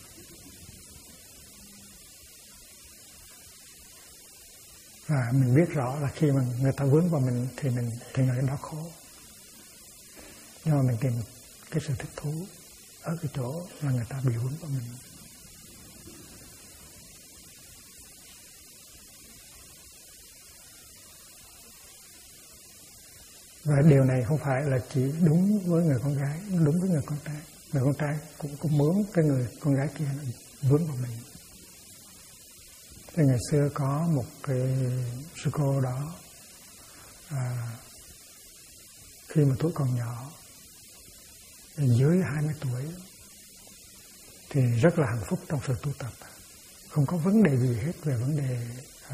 Và mình biết rõ là khi mà người ta vướng vào mình thì người đó khổ. Nhưng mà mình tìm cái sự thích thú ở cái chỗ là người ta bị vướng vào mình. Và điều này không phải là chỉ đúng với người con gái, đúng với người con trai. Người con trai cũng muốn cái người con gái kia vướng vào mình. Thì ngày xưa có một cái sư cô đó, khi mà tuổi còn nhỏ, dưới 20 tuổi, thì rất là hạnh phúc trong sự tu tập. Không có vấn đề gì hết về vấn đề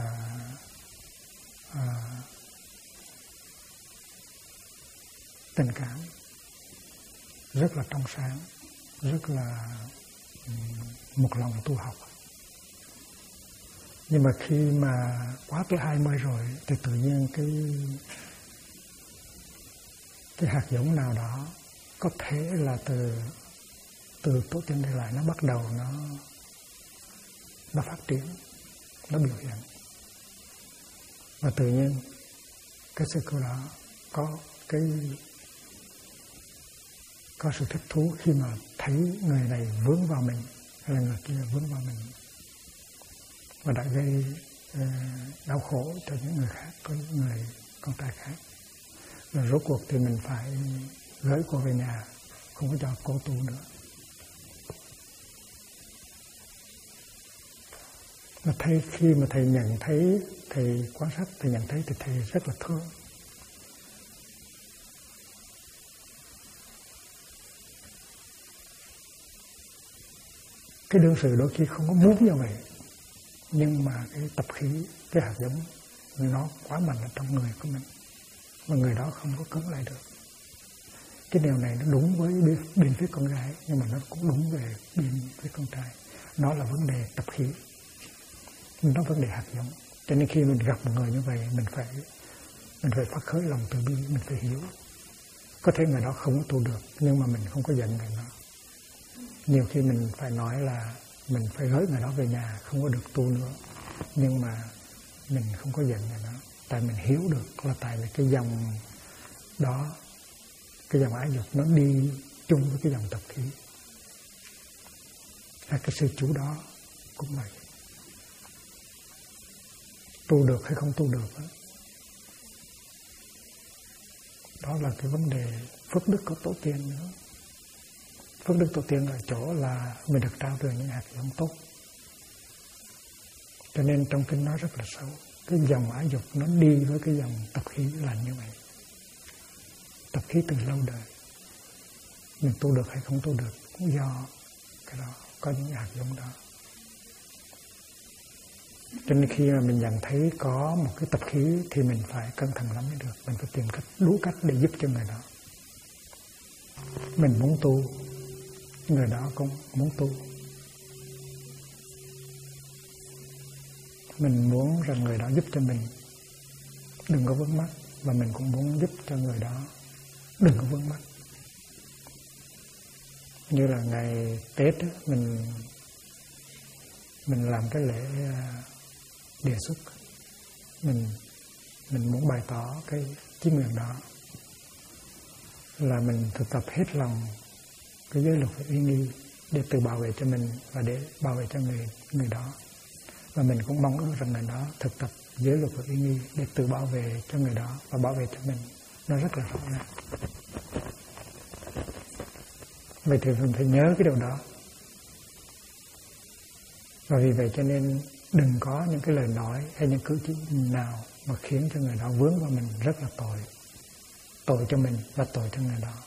tình cảm. Rất là trong sáng, rất là một lòng tu học. Nhưng mà khi mà quá tới 20 rồi thì tự nhiên cái hạt giống nào đó có thể là từ tổ tiên để lại nó bắt đầu nó phát triển, nó biểu hiện. Và tự nhiên cái sư cô đó có sự thích thú khi mà thấy người này vướng vào mình hay là người kia vướng vào mình, và đã gây đau khổ cho những người khác, có những người con trai khác. Rồi rốt cuộc thì mình phải gửi cô về nhà, không có cho cô tu nữa. Mà khi mà thầy nhận thấy, thầy quan sát, thầy nhận thấy thì thầy rất là thương. Cái đương sự đôi khi không có muốn như vậy, nhưng mà cái tập khí, cái hạt giống nó quá mạnh ở trong người của mình, và người đó không có cưỡng lại được. Cái điều này nó đúng với bên phía con gái, nhưng mà nó cũng đúng về bên phía con trai. Nó là vấn đề tập khí, nó vấn đề hạt giống. Cho nên khi mình gặp một người như vậy, mình phải phát khởi lòng từ bi, mình phải hiểu. Có thể người đó không có tu được, nhưng mà mình không có giận người đó. Nhiều khi mình phải nói là mình phải gửi người đó về nhà, không có được tu nữa, nhưng mà mình không có giận người đó. Tại mình hiểu được là tại vì cái dòng đó, cái dòng ái dục nó đi chung với cái dòng tập khí. Hay cái sư chú đó cũng vậy. Tu được hay không tu được đó là cái vấn đề phước đức của tổ tiên nữa. Phước đức tổ tiên ở chỗ là mình được trao truyền những hạt giống tốt. Cho nên trong kinh nói rất là sâu, cái dòng ái dục nó đi với cái dòng tập khí là như vậy. Tập khí từ lâu đời. Mình tu được hay không tu được cũng do cái đó, có những hạt giống đó. Cho nên khi mà mình nhận thấy có một cái tập khí thì mình phải cẩn thận lắm mới được. Mình phải tìm đủ cách để giúp cho người đó. Mình muốn tu, người đó cũng muốn tu. Mình muốn rằng người đó giúp cho mình đừng có vướng mắc, và mình cũng muốn giúp cho người đó đừng có vướng mắc. Như là ngày Tết ấy, mình làm cái lễ đề xuất, mình muốn bày tỏ cái chí nguyện đó là mình thực tập hết lòng cái giới luật uy nghi để tự bảo vệ cho mình và để bảo vệ cho người đó. Và mình cũng mong ước rằng người đó thực tập giới luật uy nghi để tự bảo vệ cho người đó và bảo vệ cho mình. Nó rất là rõ ràng. Vậy thì mình phải nhớ cái điều đó. Và vì vậy cho nên đừng có những cái lời nói hay những cử chỉ nào mà khiến cho người đó vướng vào mình rất là tội. Tội cho mình và tội cho người đó.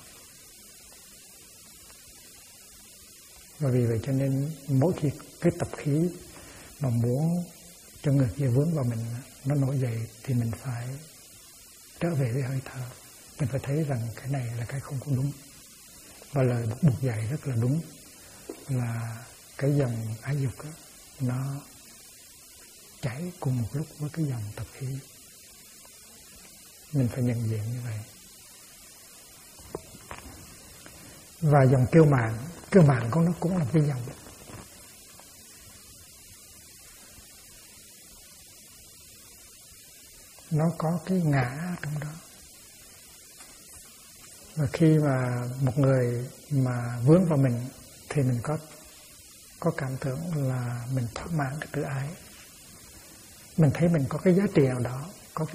Và vì vậy cho nên mỗi khi cái tập khí mà muốn cho người kia vướng vào mình nó nổi dậy thì mình phải trở về với hơi thở. Mình phải thấy rằng cái này là cái không có đúng. Và lời Bụt dạy rất là đúng, là cái dòng ái dục đó, nó chảy cùng một lúc với cái dòng tập khí. Mình phải nhận diện như vậy. Và dòng kiêu mạn của nó cũng là cái dòng. Nó có cái ngã trong đó. Và khi mà một người mà vướng vào mình thì mình có cảm tưởng là mình thỏa mãn cái tự ái. Mình thấy mình có cái giá trị nào đó, có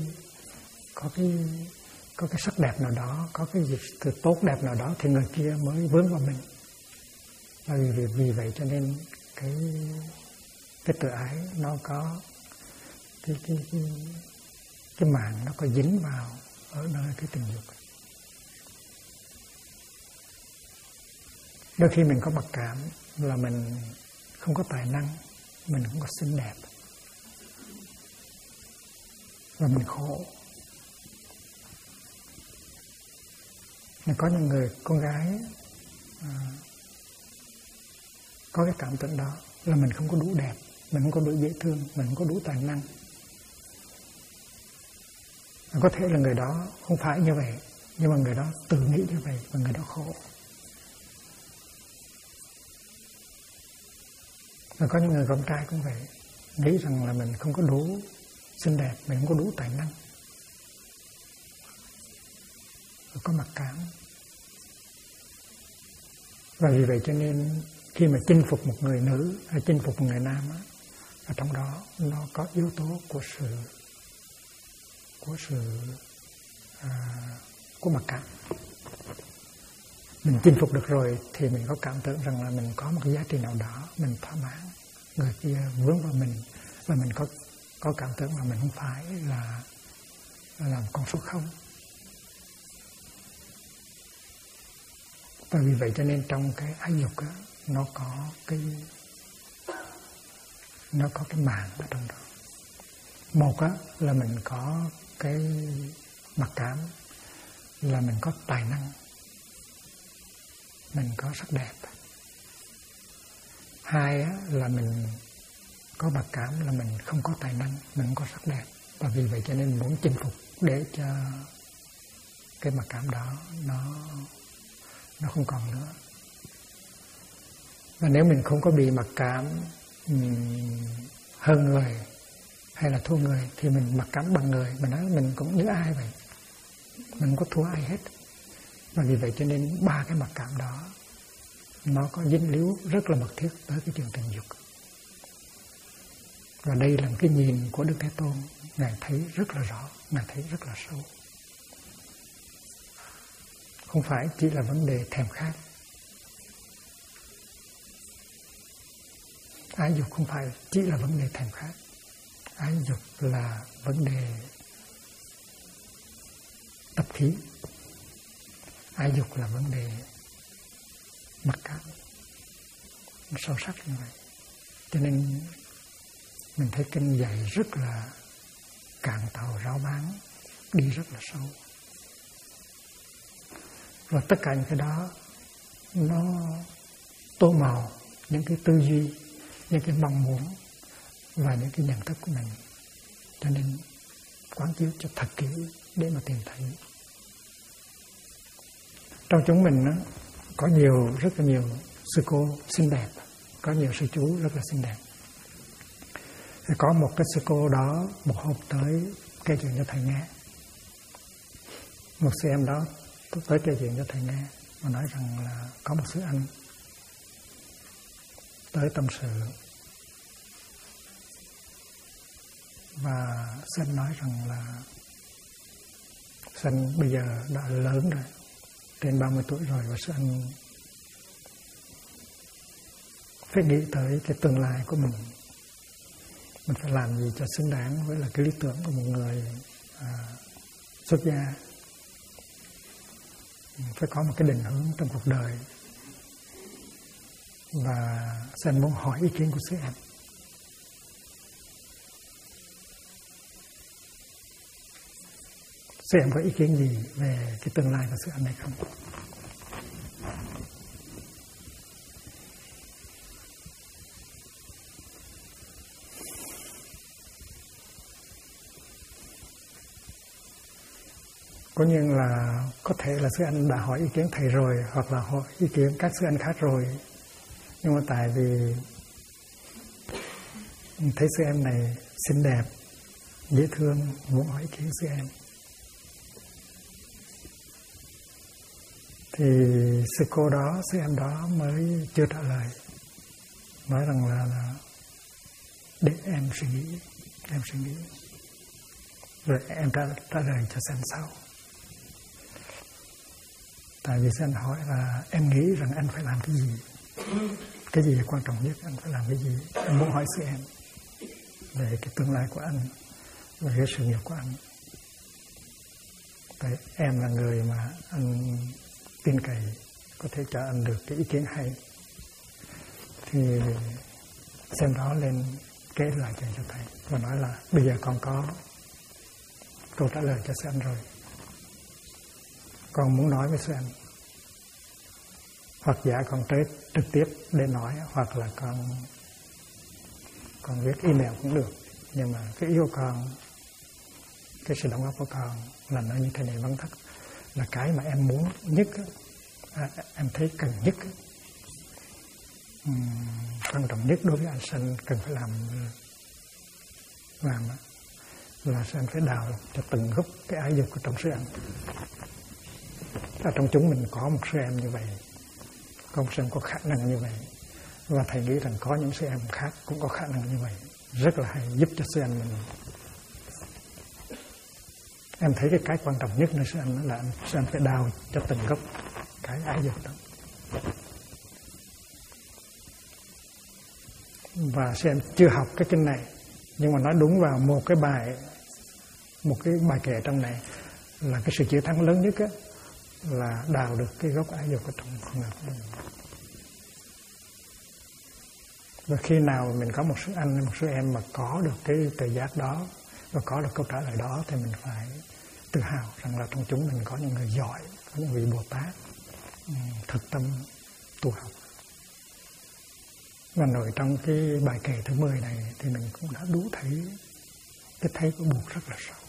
cái sắc đẹp nào đó, có cái gì từ tốt đẹp nào đó thì người kia mới vướng vào mình. Và vì vậy cho nên cái tự ái nó có cái màng nó có dính vào ở nơi cái tình dục. Đôi khi mình có mặc cảm là mình không có tài năng, mình không có xinh đẹp, và mình khổ. Mình có những người con gái có cái cảm tưởng đó là mình không có đủ đẹp, mình không có đủ dễ thương, mình không có đủ tài năng. Có thể là người đó không phải như vậy, nhưng mà người đó tự nghĩ như vậy và người đó khổ. Và có những người con trai cũng vậy, nghĩ rằng là mình không có đủ xinh đẹp, mình không có đủ tài năng, và có mặc cảm. Và vì vậy cho nên khi mà chinh phục một người nữ hay chinh phục một người nam á, ở trong đó nó có yếu tố của mặc cảm. Mình chinh phục được rồi thì mình có cảm tưởng rằng là mình có một cái giá trị nào đó, mình thỏa mãn. Người kia vướng vào mình và mình có cảm tưởng là mình không phải là một con số không. Và vì vậy cho nên trong cái ái dục á, nó có cái màng ở trong đó. Một á là mình có cái mặc cảm, là mình có tài năng, mình có sắc đẹp. Hai á là mình có mặc cảm là mình không có tài năng, mình không có sắc đẹp. Và vì vậy cho nên muốn chinh phục để cho cái mặc cảm đó nó không còn nữa. Và nếu mình không có bị mặc cảm hơn người hay là thua người thì mình mặc cảm bằng người, mình nói mình cũng như ai vậy, mình không có thua ai hết. Và vì vậy cho nên ba cái mặc cảm đó nó có dính líu rất là mật thiết tới cái chuyện tình dục. Và đây là cái nhìn của Đức Thế Tôn, Ngài thấy rất là rõ, Ngài thấy rất là sâu. Không phải chỉ là vấn đề thèm khát. Ái dục không phải chỉ là vấn đề thèm khát. Ái dục là vấn đề tập khí. Ái dục là vấn đề mặc cảm. Nó sâu sắc như vậy. Cho nên mình thấy kinh dạy rất là cạn tàu ráo bán, đi rất là sâu. Và tất cả những cái đó nó tô màu những cái tư duy, những cái mong muốn và những cái nhận thức của mình. Cho nên quán chiếu cho thật kỹ để mà tìm thấy. Trong chúng mình có rất là nhiều sư cô xinh đẹp, có nhiều sư chú rất là xinh đẹp. Thì có một cái sư cô đó một hôm tới kể chuyện cho thầy nghe. Một sư em đó tới kể chuyện cho thầy nghe và nói rằng là có một sư anh tới tâm sự. Và sư anh nói rằng là sư anh bây giờ đã lớn rồi, trên 30 tuổi rồi, và sư anh phải nghĩ tới cái tương lai của mình. Mình phải làm gì cho xứng đáng với là cái lý tưởng của một người xuất gia. Phải có một cái định hướng trong cuộc đời. Và Sen muốn hỏi ý kiến của sư em. Sư em có ý kiến gì về cái tương lai của sư em này không? Có như là có thể là sư anh đã hỏi ý kiến thầy rồi, hoặc là hỏi ý kiến các sư anh khác rồi. Nhưng mà tại vì thấy sư em này xinh đẹp, dễ thương, muốn hỏi ý kiến sư em. Thì sư cô đó, sư em đó mới chưa trả lời. Nói rằng là để em suy nghĩ, rồi em trả lời cho xem sau. Tại vì anh hỏi là em nghĩ rằng anh phải làm cái gì là quan trọng nhất, anh phải làm cái gì. Em muốn hỏi sư em về cái tương lai của anh, về cái sự nghiệp của anh. Tại em là người mà anh tin cậy, có thể cho anh được cái ý kiến hay. Thì xem đó lên kể lại cho thầy và nói là bây giờ con có câu trả lời cho sư anh rồi, con muốn nói với sư anh. Hoặc giả con tới trực tiếp để nói, hoặc là con viết email cũng được. Nhưng mà cái yêu con, cái sự đóng góp của con là nó như thế này vắn tắt. Là cái mà em muốn nhất, em thấy cần nhất, quan trọng nhất đối với anh Sanh cần phải làm là anh phải đào cho từng gốc cái ái dục của trong sư anh. Ở trong chúng mình có một sư em như vậy, có một sư em có khả năng như vậy, và thầy nghĩ rằng có những sư em khác cũng có khả năng như vậy, rất là hay, giúp cho sư em mình. Em thấy cái quan trọng nhất nơi sư em là sư em phải đào cho từng gốc cái ái dục đó. Và sư em chưa học cái kinh này, nhưng mà nói đúng vào một cái bài kệ trong này là cái sự chiến thắng lớn nhất á, là đào được cái gốc ái dục ở trong con người của mình. Và khi nào mình có một số anh, một số em mà có được cái tự giác đó và có được câu trả lời đó, thì mình phải tự hào rằng là trong chúng mình có những người giỏi, có những vị Bồ Tát thực tâm tu học. Và nổi trong cái bài kệ thứ 10 này thì mình cũng đã đủ thấy cái thấy của Bụt rất là sâu.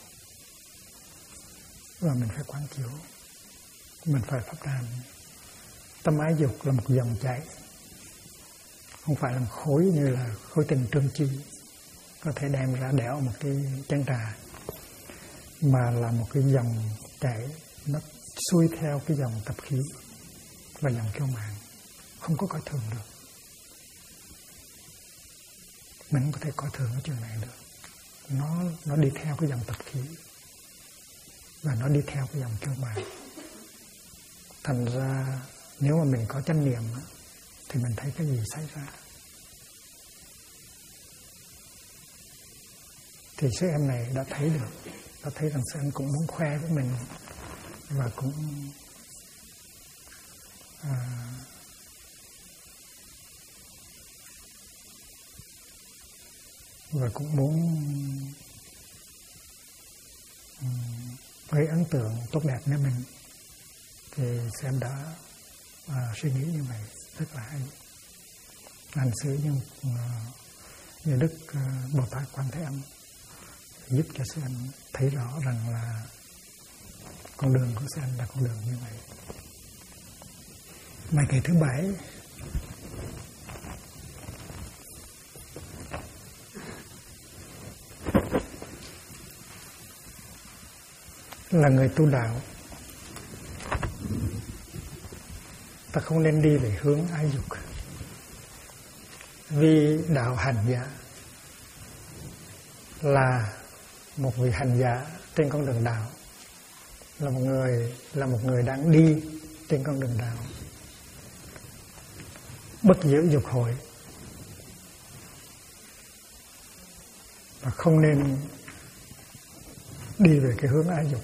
Và mình phải quán chiếu, mình phải pháp đàn. Tâm ái dục là một dòng chảy, không phải là một khối như là khối tình trương chi có thể đem ra đẽo một cái chén trà, mà là một cái dòng chảy nó xuôi theo cái dòng tập khí và dòng kiêu mạn, không có coi thường được. Mình không có thể coi thường cái chuyện này được. Nó đi theo cái dòng tập khí và nó đi theo cái dòng kiêu mạn. Thành ra nếu mà mình có chánh niệm thì mình thấy cái gì xảy ra. Thì sư em này đã thấy được, đã thấy rằng sư em cũng muốn khoe với mình và cũng muốn gây ấn tượng tốt đẹp với mình. Thì sư em đã suy nghĩ như vậy, rất là hay. Hành xử như Đức Bồ Tát Quan Thế Âm giúp cho sư anh thấy rõ rằng là con đường của sư anh là con đường như vậy. Bài kệ thứ 7 là người tu đạo, ta không nên đi về hướng ái dục. Vì đạo hành giả là một vị hành giả trên con đường đạo, là một người đang đi trên con đường đạo. Bất giữ dục hội, và không nên đi về cái hướng ái dục.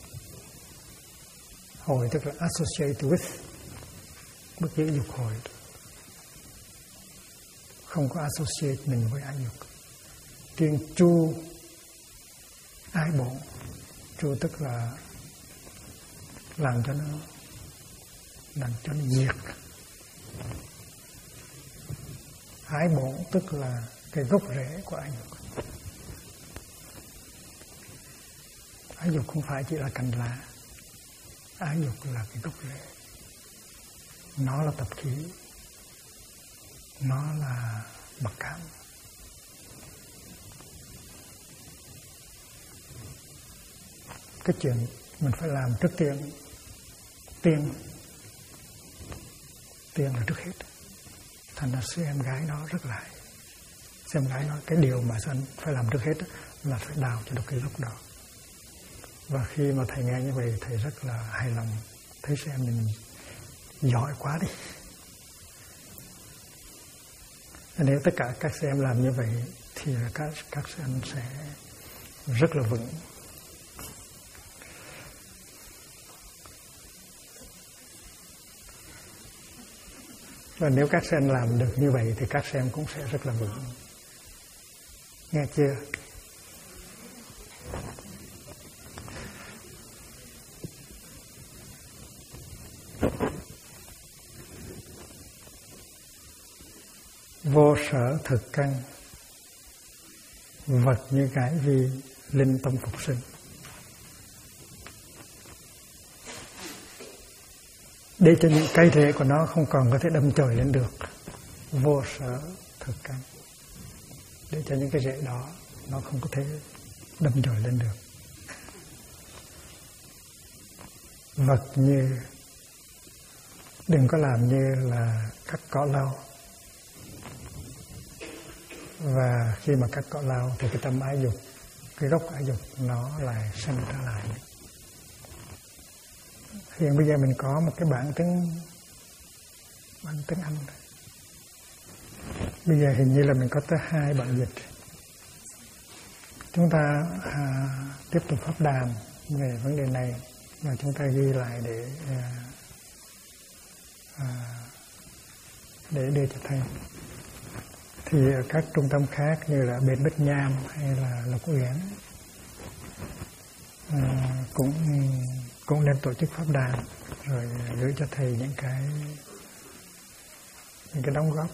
Hồi tức là associate with, bất cứ dục hồi, không có associate mình với ái dục. Kiên tru ái bổn, tru tức là làm cho nó diệt. Ái bổn tức là cái gốc rễ của ái dục. Ái dục không phải chỉ là cành lá, ái dục là cái gốc rễ. Nó là tập khí, nó là mặc cảm. Cái chuyện mình phải làm trước tiên là trước hết. Thành ra sư em gái nó rất là hay. Sư em gái nó cái điều mà phải làm trước hết là phải đào cho được cái gốc đó. Và khi mà thầy nghe như vậy, thầy rất là hài lòng. Thấy sư em mình giỏi quá đi. Nếu tất cả các sư em làm như vậy thì các sư em sẽ rất là vững. Và nếu các sen làm được như vậy thì các sen cũng sẽ rất là vững. Nghe chưa? Vô sở thực căn, vật như cái vi, linh tâm phục sinh. Để cho những cây rễ của nó không còn có thể đâm chồi lên được. Vô sở thực căn. Để cho những cái rễ đó nó không có thể đâm chồi lên được. Vật như, đừng có làm như là cắt cỏ lau. Và khi mà cắt cỏ lau thì cái tâm ái dục, cái gốc ái dục nó lại sanh trở lại. Hiện bây giờ mình có một cái bản tiếng Anh. Bây giờ hình như là mình có tới 2 bản dịch. Chúng ta tiếp tục pháp đàm về vấn đề này và chúng ta ghi lại để đưa cho thầy. Thì ở các trung tâm khác như là bên Bích Nham hay là Lộc Uyển cũng nên tổ chức pháp đàm rồi gửi cho thầy những cái đóng góp.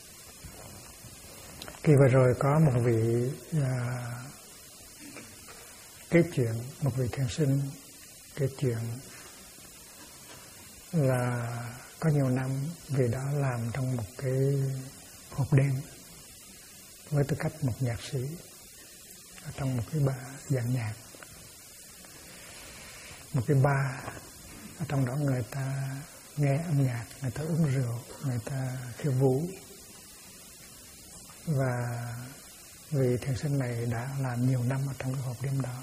Kỳ vừa rồi có một vị kể chuyện, một vị thiền sinh kể chuyện là có nhiều năm vị đã làm trong một cái hộp đêm với tư cách một nhạc sĩ ở trong một cái dàn nhạc, một cái bar. Ở trong đó người ta nghe âm nhạc, người ta uống rượu, người ta khiêu vũ. Và vị thiền sinh này đã làm nhiều năm ở trong cái hộp đêm đó.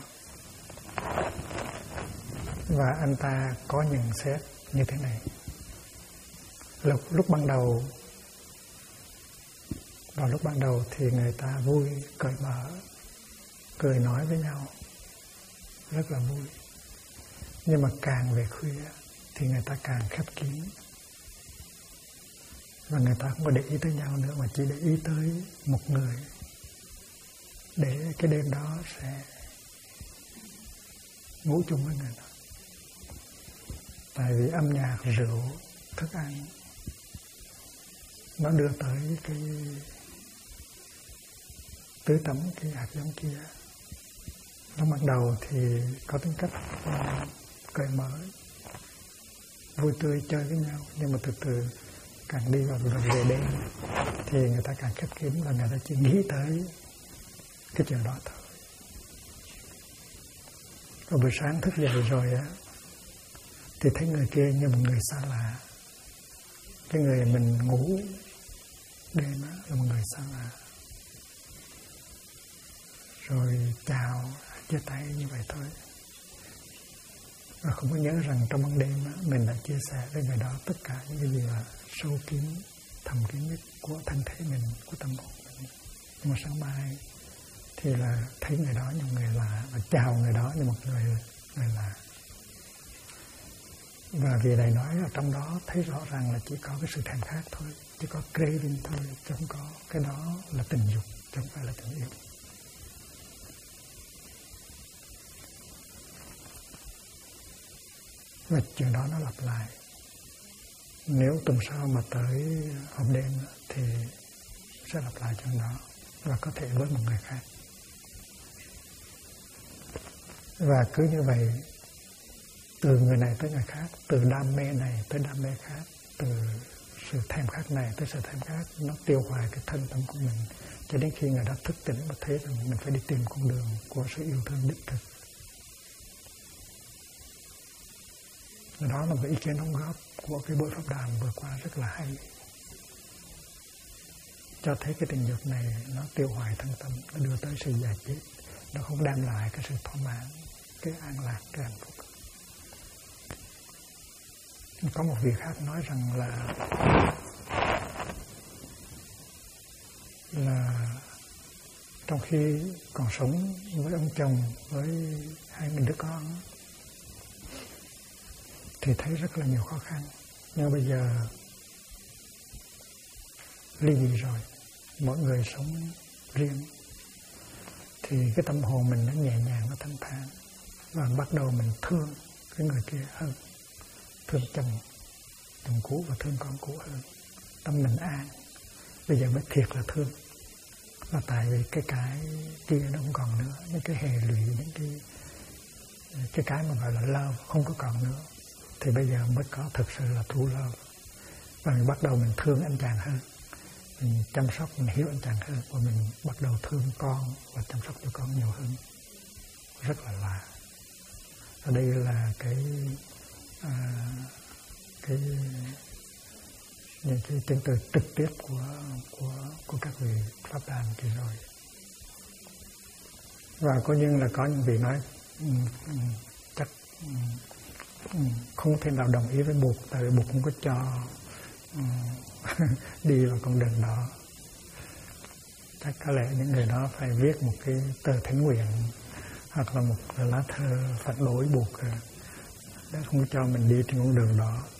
Và anh ta có nhận xét như thế này. Lúc ban đầu thì người ta vui, cởi mở, cười nói với nhau, rất là vui. Nhưng mà càng về khuya thì người ta càng khép kín. Và người ta không có để ý tới nhau nữa, mà chỉ để ý tới một người. Để cái đêm đó sẽ ngủ chung với người đó. Tại vì âm nhạc, rượu, thức ăn nó đưa tới cái tưới tắm cái hạt giống kia. Lúc ban đầu thì có tính cách cởi mở, vui tươi chơi với nhau, nhưng mà từ từ càng đi vào về đêm thì người ta càng khép kín và người ta chỉ nghĩ tới cái chuyện đó thôi. Rồi buổi sáng thức dậy rồi á thì thấy người kia như một người xa lạ. Cái người mình ngủ đêm á là một người xa lạ. Rồi chào, chia tay như vậy thôi. Và không có nhớ rằng trong ban đêm á, mình đã chia sẻ với người đó tất cả những cái gì là sâu kín, thầm kín nhất của thân thể mình, của tâm hồn mình. Nhưng mà sáng mai thì là thấy người đó như một người lạ và chào người đó như một người lạ. Và vì Thầy nói ở trong đó thấy rõ ràng là chỉ có cái sự thèm khát thôi, chỉ có craving thôi, chứ không có cái đó là tình dục, chứ không phải là tình yêu. Và chuyện đó nó lặp lại. Nếu tuần sau mà tới hộp đêm thì sẽ lặp lại chuyện đó, và có thể với một người khác. Và cứ như vậy, từ người này tới người khác, từ đam mê này tới đam mê khác, từ sự thèm khát này tới sự thèm khát, nó tiêu hoại cái thân tâm của mình, cho đến khi người đó thức tỉnh và thấy rằng mình phải đi tìm con đường của sự yêu thương đích thực. Đó là một ý kiến đóng góp của cái buổi pháp đàm vừa qua rất là hay, cho thấy cái tình dục này nó tiêu hoại thân tâm, nó đưa tới sự giải quyết, nó không đem lại cái sự thỏa mãn, cái an lạc, cái hạnh phúc. Có một vị khác nói rằng là trong khi còn sống với ông chồng, với hai đứa con thì thấy rất là nhiều khó khăn, nhưng bây giờ ly dị rồi, mỗi người sống riêng, thì cái tâm hồn mình nó nhẹ nhàng, nó thanh thản, và bắt đầu mình thương cái người kia hơn, thương chồng cũ và thương con cũ hơn. Tâm mình an, bây giờ mới thiệt là thương. Là tại vì cái kia nó không còn nữa, những cái hệ lụy, những cái mà gọi là love không có còn nữa, thì bây giờ mới có thực sự là true love. Và mình bắt đầu mình thương anh chàng hơn, mình chăm sóc, mình hiểu anh chàng hơn, và mình bắt đầu thương con và chăm sóc cho con nhiều hơn. Rất là lạ. Ở đây là những cái chứng từ trực tiếp của các vị pháp đàm kỳ rồi. Và có những vị nói chắc không thể nào đồng ý với Bụt, tại vì Bụt không có cho đi vào con đường đó. Chắc có lẽ những người đó phải viết một cái tờ thánh nguyện hoặc là một lá thơ phản đối Bụt để không cho mình đi trên con đường đó.